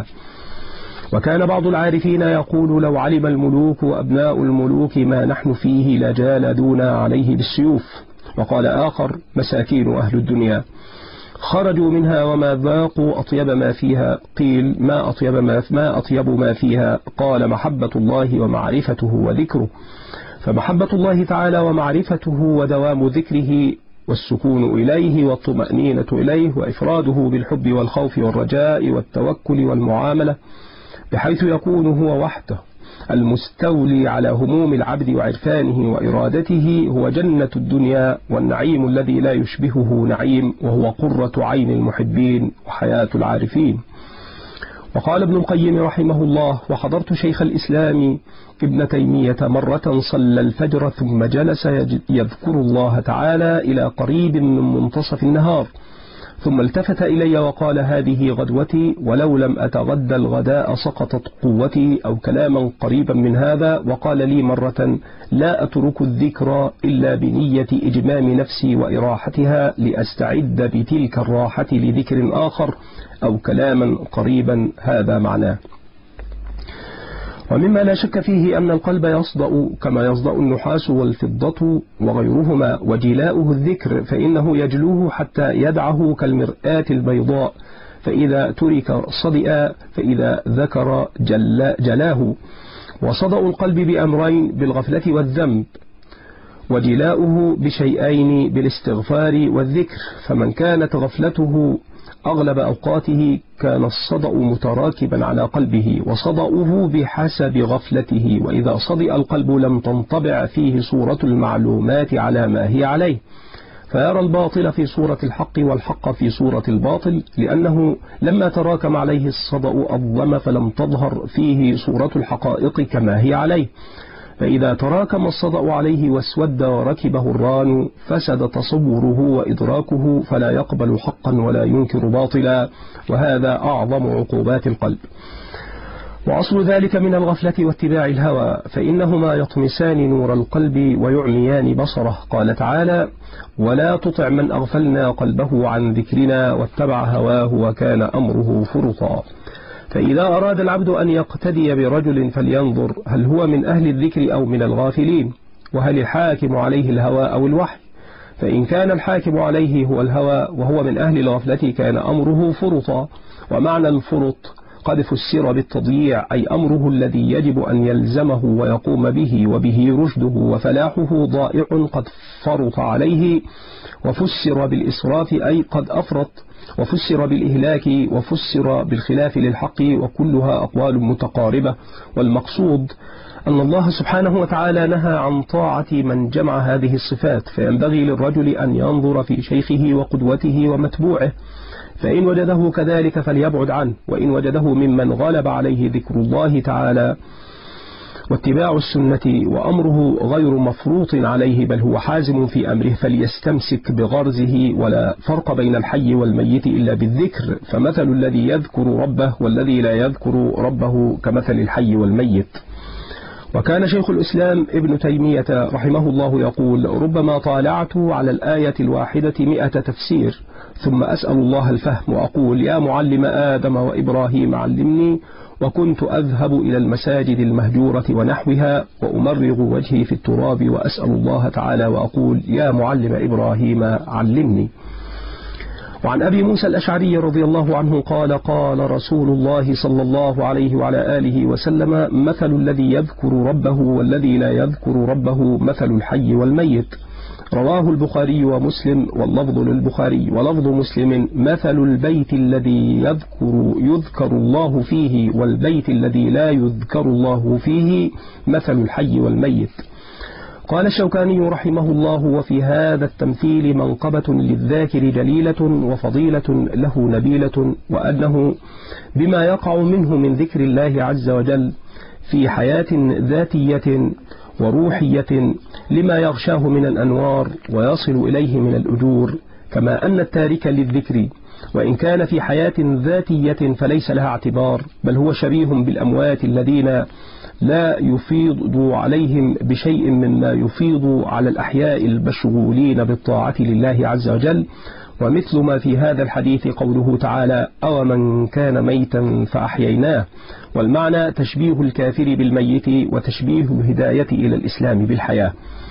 Speaker 2: وكان بعض العارفين يقول: لو علم الملوك وأبناء الملوك ما نحن فيه لجالدونا عليه بالسيوف. وقال آخر: مساكين أهل الدنيا خرجوا منها وما ذاقوا أطيب ما فيها. قيل: ما أطيب ما, ما أطيب ما فيها؟ قال: محبة الله ومعرفته وذكره. فمحبة الله تعالى ومعرفته ودوام ذكره والسكون إليه والطمأنينة إليه وإفراده بالحب والخوف والرجاء والتوكل والمعاملة، بحيث يكون هو وحده المستولي على هموم العبد وعرفانه وإرادته، هو جنة الدنيا والنعيم الذي لا يشبهه نعيم، وهو قرة عين المحبين وحياة العارفين. وقال ابن القيم رحمه الله: وحضرت شيخ الإسلام ابن تيمية مرة صلى الفجر ثم جلس يذكر الله تعالى إلى قريب من منتصف النهار، ثم التفت إلي وقال: هذه غدوتي، ولو لم أتغدى الغداء سقطت قوتي، أو كلاما قريبا من هذا. وقال لي مرة: لا أترك الذكر إلا بنية إجمام نفسي وإراحتها لأستعد بتلك الراحة لذكر آخر، أو كلاما قريبا هذا معناه. ومما لا شك فيه أن القلب يصدأ كما يصدأ النحاس والفضة وغيرهما، وجلاؤه الذكر، فإنه يجلوه حتى يدعه كالمرآة البيضاء، فإذا ترك صدئ، فإذا ذكر جل جلاه. وصدأ القلب بأمرين: بالغفلة والذنب، وجلاؤه بشيئين: بالاستغفار والذكر. فمن كانت غفلته أغلب أوقاته كان الصدأ متراكبا على قلبه، وصدأه بحسب غفلته. وإذا صدأ القلب لم تنطبع فيه صورة المعلومات على ما هي عليه، فيرى الباطل في صورة الحق والحق في صورة الباطل، لأنه لما تراكم عليه الصدأ أظلم، فلم تظهر فيه صورة الحقائق كما هي عليه. فإذا تراكم الصدأ عليه واسود وركبه الران، فسد تصوره وإدراكه، فلا يقبل حقا ولا ينكر باطلا، وهذا أعظم عقوبات القلب. وأصل ذلك من الغفلة واتباع الهوى، فإنهما يطمسان نور القلب ويعميان بصره. قال تعالى: ولا تطع من أغفلنا قلبه عن ذكرنا واتبع هواه وكان أمره فرطا. فإذا أراد العبد أن يقتدي برجل فلينظر هل هو من أهل الذكر أو من الغافلين، وهل الحاكم عليه الهوى أو الوحي. فإن كان الحاكم عليه هو الهوى وهو من أهل الغفلة كان أمره فرطا. ومعنى الفرط قد فسر بالتضييع، أي أمره الذي يجب أن يلزمه ويقوم به وبه رشده وفلاحه ضائع قد فرط عليه. وفسر بالإسراف أي قد أفرط، وفسر بالإهلاك، وفسر بالخلاف للحق، وكلها أقوال متقاربة. والمقصود أن الله سبحانه وتعالى نهى عن طاعة من جمع هذه الصفات، فينبغي للرجل أن ينظر في شيخه وقدوته ومتبوعه، فإن وجده كذلك فليبعد عنه، وإن وجده ممن غلب عليه ذكر الله تعالى واتباع السنة وأمره غير مفروط عليه بل هو حازم في أمره، فليستمسك بغرزه. ولا فرق بين الحي والميت إلا بالذكر، فمثل الذي يذكر ربه والذي لا يذكر ربه كمثل الحي والميت. وكان شيخ الإسلام ابن تيمية رحمه الله يقول: ربما طالعت على الآية الواحدة مئة تفسير، ثم أسأل الله الفهم وأقول: يا معلم آدم وإبراهيم علمني. وكنت أذهب إلى المساجد المهجورة ونحوها وأمرغ وجهي في التراب وأسأل الله تعالى وأقول: يا معلم إبراهيم علمني. وعن أبي موسى الأشعري رضي الله عنه قال: قال رسول الله صلى الله عليه وعلى آله وسلم: مثل الذي يذكر ربه والذي لا يذكر ربه مثل الحي والميت. رواه البخاري ومسلم، واللفظ للبخاري، ولفظ مسلم: مثل البيت الذي يذكر يذكر الله فيه والبيت الذي لا يذكر الله فيه مثل الحي والميت. قال الشوكاني رحمه الله: وفي هذا التمثيل منقبة للذاكر جليلة وفضيلة له نبيلة، وأنه بما يقع منه من ذكر الله عز وجل في حياة ذاتية وروحية لما يغشاه من الأنوار ويصل إليه من الأجور، كما أن التارك للذكر وإن كان في حياة ذاتية فليس لها اعتبار، بل هو شبيه بالأموات الذين لا يفيض عليهم بشيء مما يفيض على الأحياء المشغولين بالطاعة لله عز وجل. ومثل ما في هذا الحديث قوله تعالى: أو من كان ميتا فأحييناه، والمعنى تشبيه الكافر بالميت وتشبيه الهداية إلى الإسلام بالحياة.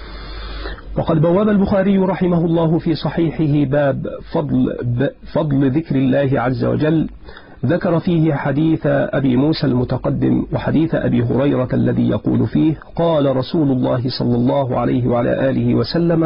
Speaker 2: وقد بواب البخاري رحمه الله في صحيحه باب فضل, فضل ذكر الله عز وجل ذكر فيه حديث أبي موسى المتقدم وحديث أبي هريرة الذي يقول فيه: قال رسول الله صلى الله عليه وعلى آله وسلم: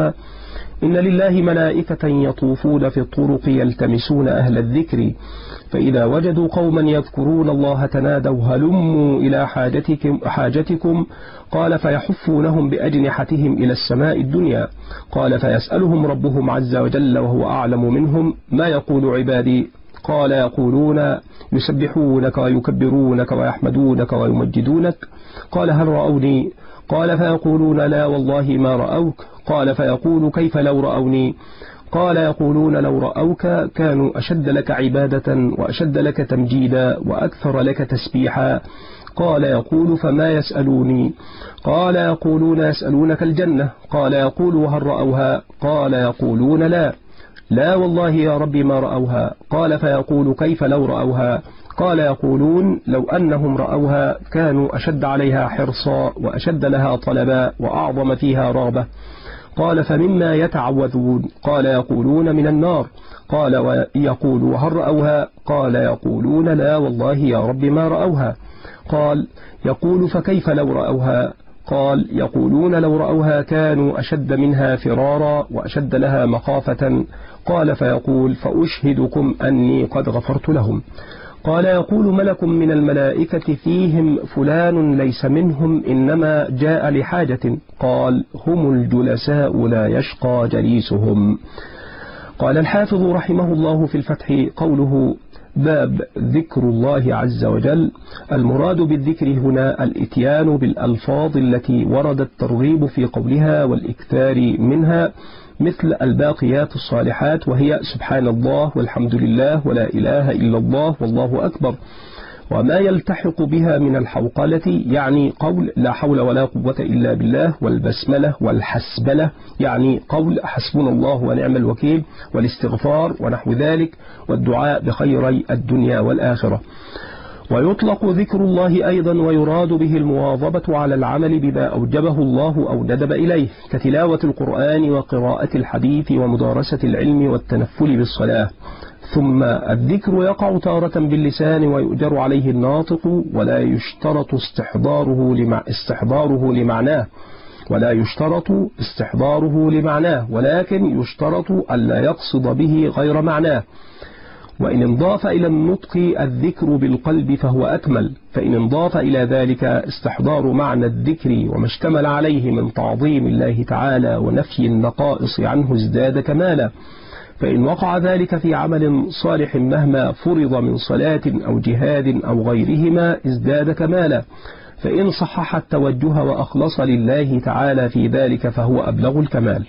Speaker 2: إن لله ملائكة يطوفون في الطرق يلتمسون أهل الذكر، فإذا وجدوا قوما يذكرون الله تنادوا هلموا إلى حاجتكم, حاجتكم قال فيحفونهم بأجنحتهم إلى السماء الدنيا. قال فيسألهم ربهم عز وجل وهو أعلم منهم: ما يقول عبادي؟ قال يقولون يسبحونك ويكبرونك ويحمدونك ويمجدونك. قال هل رأوني؟ قال فيقولون لا والله ما رأوك. قال فيقول كيف لو رأوني؟ قال يقولون لو رأوك كانوا أشد لك عبادة وأشد لك تمجيدا وأكثر لك تسبيحا. قال يقول فما يسألوني؟ قال يقولون يسألونك الجنة. قال يقول وهل رأوها؟ قال يقولون لا. لا والله يا رب ما رأوها. قال فيقول كيف لو رأوها؟ قال يقولون لو أنهم رأوها كانوا أشد عليها حرصا وأشد لها طلبا وأعظم فيها رغبة. قال فمما يتعوذون؟ قال يقولون من النار. قال ويقول وهل رأوها؟ قال يقولون لا والله يا رب ما رأوها. قال يقول فكيف لو رأوها؟ قال يقولون لو رأوها كانوا أشد منها فرارا وأشد لها مخافة. قال فيقول فأشهدكم أني قد غفرت لهم. قال يقول ملك من الملائكة فيهم فلان ليس منهم إنما جاء لحاجة. قال هم الجلساء لا يشقى جليسهم. قال الحافظ رحمه الله في الفتح قوله باب ذكر الله عز وجل، المراد بالذكر هنا الإتيان بالألفاظ التي ورد الترغيب في قولها والإكثار منها، مثل الباقيات الصالحات وهي سبحان الله والحمد لله ولا إله إلا الله والله أكبر، وما يلتحق بها من الحوقلة يعني قول لا حول ولا قوة إلا بالله، والبسملة والحسبلة يعني قول حسبنا الله ونعم الوكيل، والاستغفار ونحو ذلك، والدعاء بخيري الدنيا والآخرة. ويطلق ذكر الله أيضا ويراد به المواظبة على العمل بما أوجبه الله أو ندب إليه كتلاوة القرآن وقراءة الحديث ومدارسة العلم والتنفل بالصلاة. ثم الذكر يقع تارة باللسان ويؤجر عليه الناطق، ولا يشترط استحضاره لمع استحضاره لمعناه ولا يشترط استحضاره لمعناه ولكن يشترط ألا يقصد به غير معناه. وإن انضاف إلى النطق الذكر بالقلب فهو أكمل، فإن انضاف إلى ذلك استحضار معنى الذكر وما اشتمل عليه من تعظيم الله تعالى ونفي النقائص عنه ازداد كمالا. فإن وقع ذلك في عمل صالح مهما فرض من صلاة أو جهاد أو غيرهما ازداد كمالا. فإن صحح التوجه وأخلص لله تعالى في ذلك فهو أبلغ الكمال.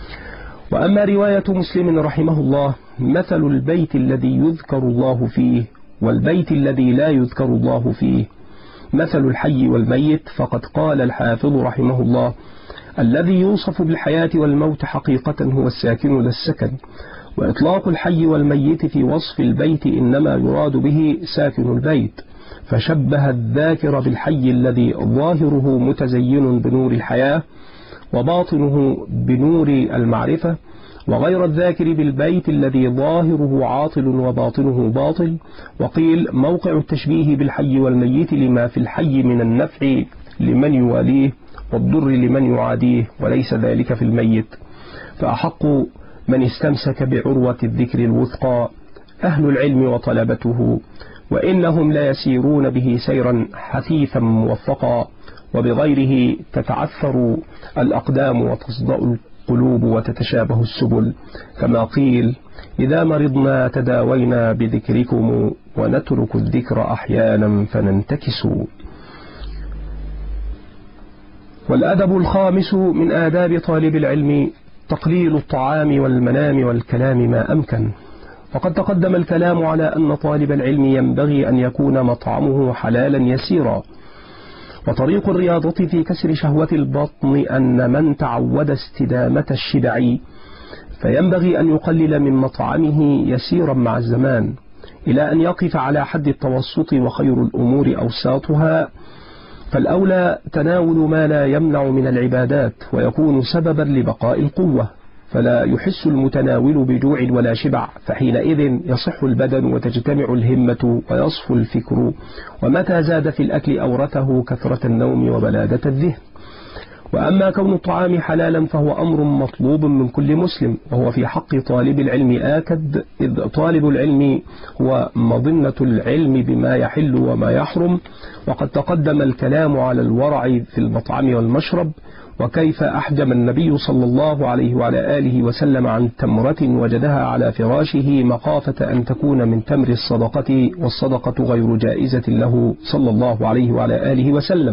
Speaker 2: وأما رواية مسلم رحمه الله مثل البيت الذي يذكر الله فيه والبيت الذي لا يذكر الله فيه مثل الحي والميت، فقد قال الحافظ رحمه الله الذي يوصف بالحياة والموت حقيقة هو الساكن لا السكن، وإطلاق الحي والميت في وصف البيت إنما يراد به ساكن البيت، فشبه الذاكر بالحي الذي ظاهره متزين بنور الحياة وباطنه بنور المعرفة، وغير الذاكر بالبيت الذي ظاهره عاطل وباطنه باطل. وقيل موقع التشبيه بالحي والميت لما في الحي من النفع لمن يواليه والضر لمن يعاديه، وليس ذلك في الميت. فأحق من استمسك بعروة الذكر الوثقى أهل العلم وطلبته، وإنهم لا يسيرون به سيرا حثيثا موفقا، وبغيره تتعثر الأقدام وتصدأ القلوب وتتشابه السبل، كما قيل إذا مرضنا تداوينا بذكركم ونترك الذكر أحيانا فننتكس. والأدب الخامس من آداب طالب العلم تقليل الطعام والمنام والكلام ما أمكن. وقد تقدم الكلام على أن طالب العلم ينبغي أن يكون مطعمه حلالا يسيرا، وطريق الرياضة في كسر شهوة البطن أن من تعود استدامة الشبع فينبغي أن يقلل من مطعمه يسيرا مع الزمان إلى أن يقف على حد التوسط، وخير الأمور أوساطها، فالأولى تناول ما لا يمنع من العبادات ويكون سببا لبقاء القوة، فلا يحس المتناول بجوع ولا شبع، فحينئذ يصح البدن وتجتمع الهمة ويصفو الفكر. ومتى زاد في الأكل أورثه كثرة النوم وبلادة الذهن. وأما كون الطعام حلالا فهو أمر مطلوب من كل مسلم، وهو في حق طالب العلم آكد، إذ طالب العلم هو مظنة العلم بما يحل وما يحرم. وقد تقدم الكلام على الورع في المطعم والمشرب، وكيف أحجم النبي صلى الله عليه وعلى آله وسلم عن تمرة وجدها على فراشه مخافة أن تكون من تمر الصدقة، والصدقة غير جائزة له صلى الله عليه وعلى آله وسلم.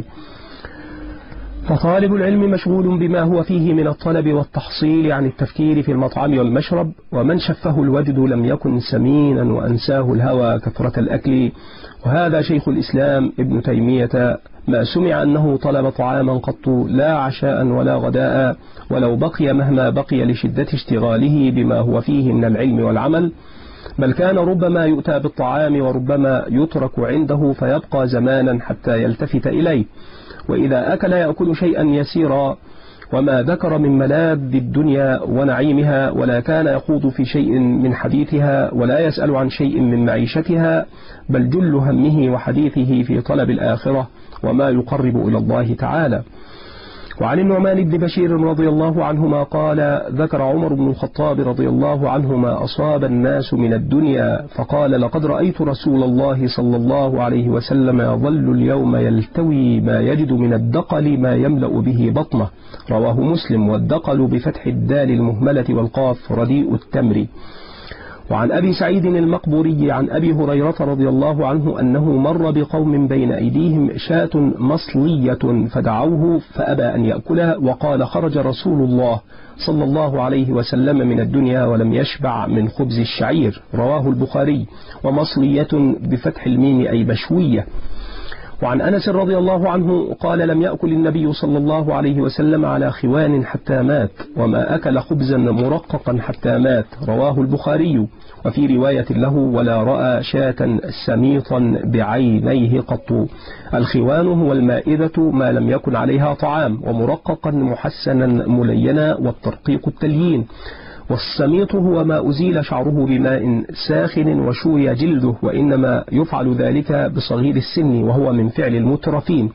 Speaker 2: فطالب العلم مشغول بما هو فيه من الطلب والتحصيل عن التفكير في المطعم والمشرب. ومن شفه الوجد لم يكن سمينا وأنساه الهوى كثرة الأكل. وهذا شيخ الإسلام ابن تيمية ما سمع أنه طلب طعاما قط، لا عشاء ولا غداء، ولو بقي مهما بقي لشدة اشتغاله بما هو فيه من العلم والعمل، بل كان ربما يؤتى بالطعام وربما يترك عنده فيبقى زمانا حتى يلتفت إليه. وإذا أكل يأكل شيئا يسيرا، وما ذكر من ملاذ الدنيا ونعيمها، ولا كان يخوض في شيء من حديثها، ولا يسأل عن شيء من معيشتها، بل جل همه وحديثه في طلب الآخرة وما يقرب إلى الله تعالى. وعن النعمان بن بشير رضي الله عنهما قال: ذكر عمر بن الخطاب رضي الله عنه ما أصاب الناس من الدنيا، فقال: لقد رأيت رسول الله صلى الله عليه وسلم يظل اليوم يلتوي ما يجد من الدقل ما يملأ به بطنه. رواه مسلم. والدقل بفتح الدال المهملة والقاف رديء التمر. وعن أبي سعيد المقبوري عن أبي هريرة رضي الله عنه أنه مر بقوم بين أيديهم شاة مصلية فدعوه فأبى أن يأكلها، وقال: خرج رسول الله صلى الله عليه وسلم من الدنيا ولم يشبع من خبز الشعير. رواه البخاري. ومصلية بفتح الميم أي مشوية. وعن أنس رضي الله عنه قال: لم يأكل النبي صلى الله عليه وسلم على خوان حتى مات، وما أكل خبزا مرققا حتى مات. رواه البخاري. وفي رواية له: ولا رأى شاة سميطا بعينيه قط. الخوان هو المائدة ما لم يكن عليها طعام، ومرققا محسنا ملينا، والترقيق التليين. والسميط هو ما أزيل شعره بماء ساخن وشوي جلده، وإنما يفعل ذلك بصغير السن، وهو من فعل المترفين.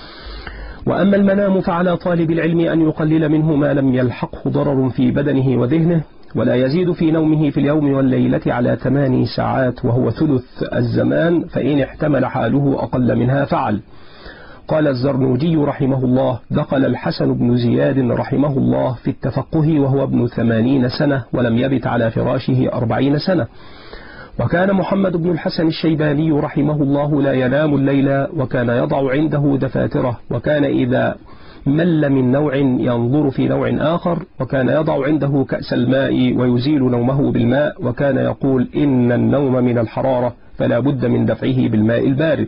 Speaker 2: وأما المنام فعلى طالب العلم أن يقلل منه ما لم يلحقه ضرر في بدنه وذهنه، ولا يزيد في نومه في اليوم والليلة على ثماني ساعات، وهو ثلث الزمان، فإن احتمل حاله أقل منها فعل. قال الزرنوجي رحمه الله: دخل الحسن بن زياد رحمه الله في التفقه وهو ابن ثمانين سنة، ولم يبت على فراشه أربعين سنة. وكان محمد بن الحسن الشيباني رحمه الله لا ينام الليل، وكان يضع عنده دفاتره، وكان إذا مل من نوع ينظر في نوع آخر، وكان يضع عنده كأس الماء ويزيل نومه بالماء، وكان يقول: إن النوم من الحرارة فلا بد من دفعه بالماء البارد.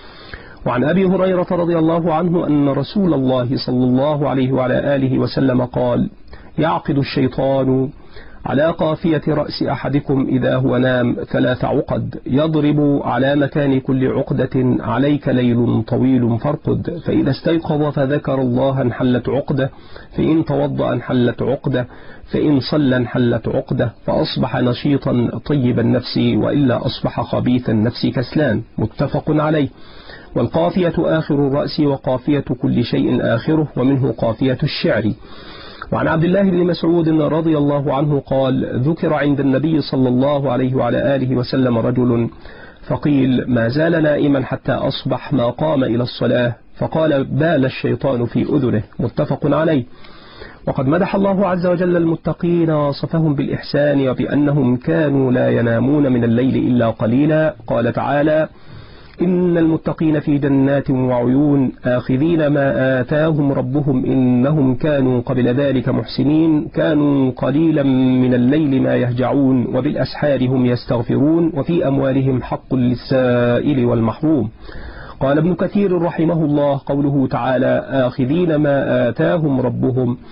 Speaker 2: وعن أبي هريرة رضي الله عنه أن رسول الله صلى الله عليه وعلى آله وسلم قال: يعقد الشيطان على قافية رأس أحدكم إذا هو نام ثلاث عقد، يضرب على مكان كل عقدة: عليك ليل طويل فارقد، فإذا استيقظ فذكر الله انحلت عقدة، فإن توضأ انحلت عقدة، فإن صلى انحلت عقدة، فأصبح نشيطا طيب النفس، وإلا أصبح خبيث النفس كسلان. متفق عليه. والقافية آخر الرأس، وقافية كل شيء آخره، ومنه قافية الشعر. وعن عبد الله بن مسعود رضي الله عنه قال: ذكر عند النبي صلى الله عليه وعلى آله وسلم رجل، فقيل: ما زال نائما حتى أصبح ما قام إلى الصلاة، فقال: بال الشيطان في أذنه. متفق عليه. وقد مدح الله عز وجل المتقين وصفهم بالإحسان، وبأنهم كانوا لا ينامون من الليل إلا قليلا. قال تعالى: إن المتقين في جنات وعيون آخذين ما آتاهم ربهم إنهم كانوا قبل ذلك محسنين، كانوا قليلا من الليل ما يهجعون، وبالأسحار هم يستغفرون، وفي أموالهم حق للسائل والمحروم. قال ابن كثير رحمه الله: قوله تعالى: آخذين ما آتاهم ربهم،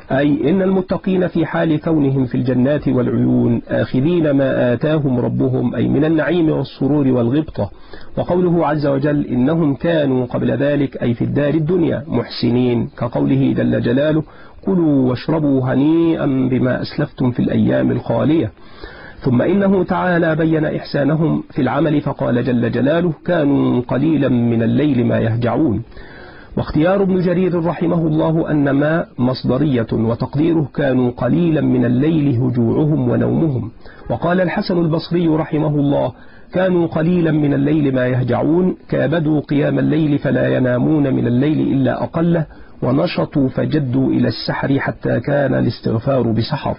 Speaker 2: أي إن المتقين في حال كونهم في الجنات والعيون آخذين ما آتاهم ربهم، أي من النعيم والسرور والغبطة. وقوله عز وجل إنهم كانوا قبل ذلك، أي في الدار الدنيا، محسنين، كقوله جل جلاله كلوا واشربوا هنيئا بما أسلفتم في الأيام الخالية. ثم إنه تعالى بين إحسانهم في العمل فقال جل جلاله كانوا قليلا من الليل ما يهجعون. واختيار ابن جرير رحمه الله أن ما مصدرية وتقديره كانوا قليلا من الليل هجوعهم ونومهم. وقال الحسن البصري رحمه الله كانوا قليلا من الليل ما يهجعون، كابدوا قيام الليل فلا ينامون من الليل إلا أقله، ونشطوا فجدوا إلى السحر حتى كان الاستغفار بسحر.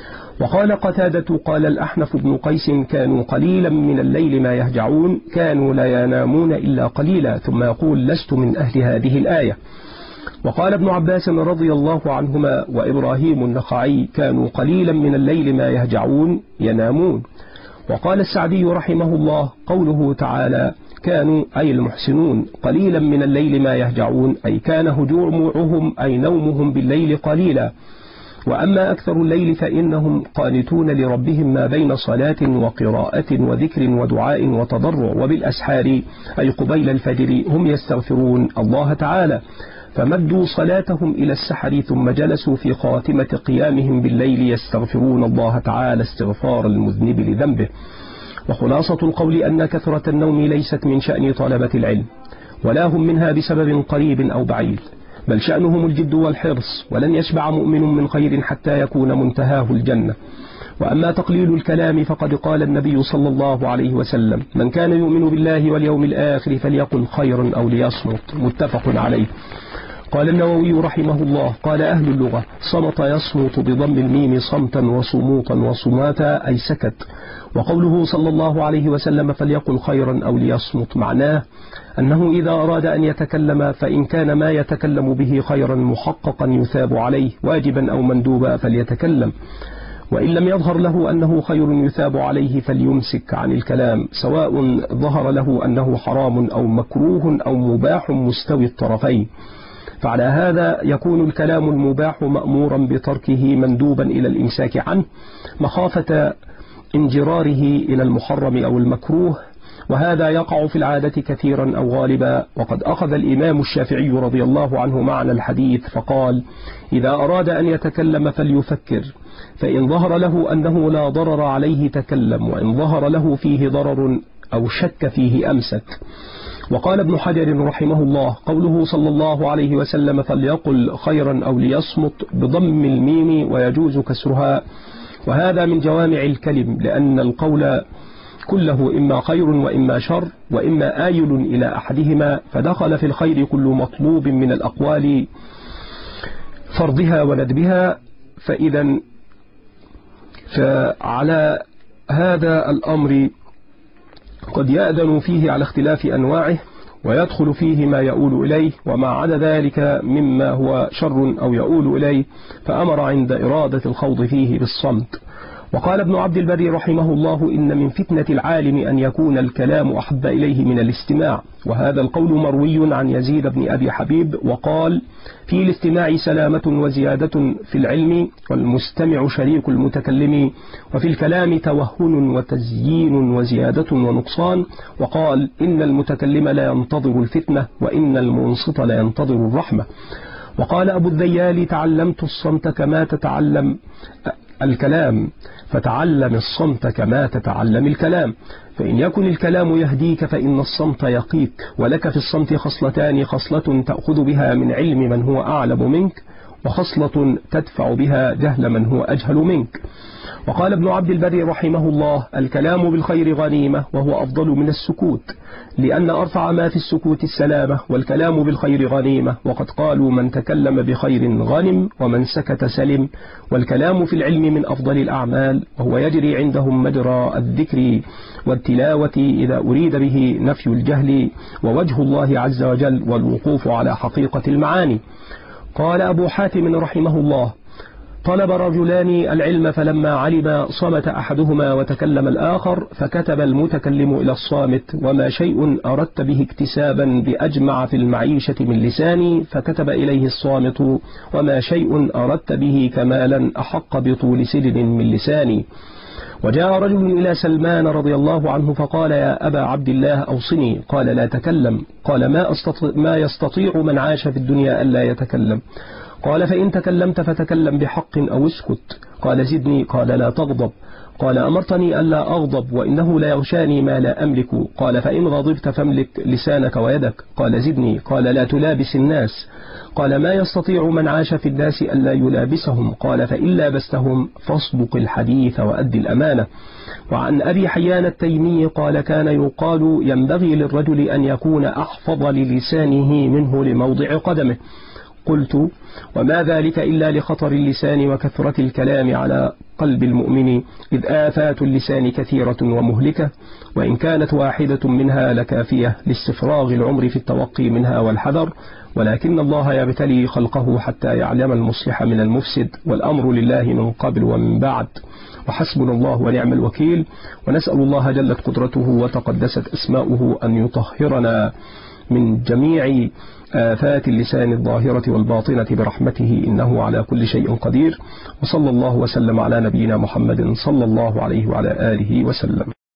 Speaker 2: وقال قتادة قال الأحنف بن قيس كانوا قليلا من الليل ما يهجعون، كانوا لا ينامون إلا قليلا، ثم يقول لست من أهل هذه الآية. وقال ابن عباس رضي الله عنهما وإبراهيم النخعي كانوا قليلا من الليل ما يهجعون ينامون. وقال السعدي رحمه الله قوله تعالى كانوا أي المحسنون قليلا من الليل ما يهجعون، أي كان هجوعهم أي نومهم بالليل قليلا. وأما أكثر الليل فإنهم قانتون لربهم ما بين صلاة وقراءة وذكر ودعاء وتضرع، وبالأسحار أي قبيل الفجر هم يستغفرون الله تعالى، فمدوا صلاتهم إلى السحر ثم جلسوا في خاتمة قيامهم بالليل يستغفرون الله تعالى استغفار المذنب لذنبه. وخلاصة القول أن كثرة النوم ليست من شأن طلبة العلم، ولا هم منها بسبب قريب أو بعيد، بل شأنهم الجد والحرص، ولن يشبع مؤمن من خير حتى يكون منتهاه الجنة. وأما تقليل الكلام فقد قال النبي صلى الله عليه وسلم من كان يؤمن بالله واليوم الآخر فليقل خيرا أو ليصمت، متفق عليه. قال النووي رحمه الله قال أهل اللغة صمت يصمت بضم الميم صمتا وصموتا وصماتا أي سكت. وقوله صلى الله عليه وسلم فليقل خيرا أو ليصمت معناه أنه إذا أراد أن يتكلم فإن كان ما يتكلم به خيرا محققا يثاب عليه واجبا أو مندوبا فليتكلم، وإن لم يظهر له أنه خير يثاب عليه فليمسك عن الكلام، سواء ظهر له أنه حرام أو مكروه أو مباح مستوي الطرفين. فعلى هذا يكون الكلام المباح مأمورا بتركه مندوبا إلى الإمساك عنه مخافة انجراره إلى المحرم أو المكروه، وهذا يقع في العادة كثيرا أو غالبا. وقد أخذ الإمام الشافعي رضي الله عنه معنى الحديث فقال إذا أراد أن يتكلم فليفكر، فإن ظهر له أنه لا ضرر عليه تكلم، وإن ظهر له فيه ضرر أو شك فيه أمسك. وقال ابن حجر رحمه الله قوله صلى الله عليه وسلم فليقل خيرا أو ليصمت بضم الميم ويجوز كسرها، وهذا من جوامع الكلم، لأن القول كله إما خير وإما شر وإما آيل إلى أحدهما، فدخل في الخير كل مطلوب من الأقوال فرضها وندبها. فإذا فعلى هذا الأمر قد يأذن فيه على اختلاف أنواعه، ويدخل فيه ما يؤول إليه، وما عدا ذلك مما هو شر أو يؤول إليه فأمر عند إرادة الخوض فيه بالصمت. وقال ابن عبد البر رحمه الله إن من فتنة العالم أن يكون الكلام أحب إليه من الاستماع، وهذا القول مروي عن يزيد بن أبي حبيب، وقال في الاستماع سلامة وزيادة في العلم، والمستمع شريك المتكلم، وفي الكلام توهن وتزيين وزيادة ونقصان. وقال إن المتكلم لا ينتظر الفتنة، وإن المنصت لا ينتظر الرحمة. وقال أبو الذيال تعلمت الصمت كما تتعلم الكلام، فتعلم الصمت كما تتعلم الكلام، فإن يكن الكلام يهديك فإن الصمت يقيك، ولك في الصمت خصلتان، خصلة تأخذ بها من علم من هو أعلم منك، وخصلة تدفع بها جهل من هو أجهل منك. وقال ابن عبد البر رحمه الله الكلام بالخير غنيمة، وهو أفضل من السكوت، لأن أرفع ما في السكوت السلامة، والكلام بالخير غنيمة، وقد قالوا من تكلم بخير غنم ومن سكت سلم. والكلام في العلم من أفضل الأعمال، وهو يجري عندهم مجرى الذكر والتلاوة إذا أريد به نفي الجهل ووجه الله عز وجل والوقوف على حقيقة المعاني. قال أبو حاتم رحمه الله طلب رجلان العلم فلما علم صمت أحدهما وتكلم الآخر، فكتب المتكلم إلى الصامت: وما شيء أردت به اكتسابا بأجمع في المعيشة من لساني؟ فكتب إليه الصامت: وما شيء أردت به كمالا أحق بطول سدن من لساني. وجاء رجل إلى سلمان رضي الله عنه فقال: يا أبا عبد الله أوصني. قال: لا تكلم. قال: ما, أستطيع ما يستطيع من عاش في الدنيا ألا يتكلم؟ قال: فإن تكلمت فتكلم بحق أو اسكت. قال: زدني. قال: لا تغضب. قال: أمرتني ألا أغضب وإنه لا يغشاني ما لا أملك. قال: فإن غضبت فاملك لسانك ويدك. قال: زدني. قال: لا تلابس الناس. قال: ما يستطيع من عاش في الناس ألا يلابسهم. قال: فإن لابستهم فاصدق الحديث وأد الأمانة. وعن أبي حيان التيمي قال: كان يقال ينبغي للرجل أن يكون أحفظ للسانه منه لموضع قدمه. قلت: وما ذلك إلا لخطر اللسان وكثرة الكلام على قلب المؤمن، إذ آفات اللسان كثيرة ومهلكة، وإن كانت واحدة منها لكافية لاستفراغ العمر في التوقي منها والحذر، ولكن الله يبتلي خلقه حتى يعلم المصلح من المفسد، والأمر لله من قبل ومن بعد، وحسبنا الله ونعم الوكيل. ونسأل الله جلت قدرته وتقدست أسماؤه أن يطهرنا من جميع آفات اللسان الظاهرة والباطنة برحمته، إنه على كل شيء قدير. وصلى الله وسلم على نبينا محمد صلى الله عليه وعلى آله وسلم.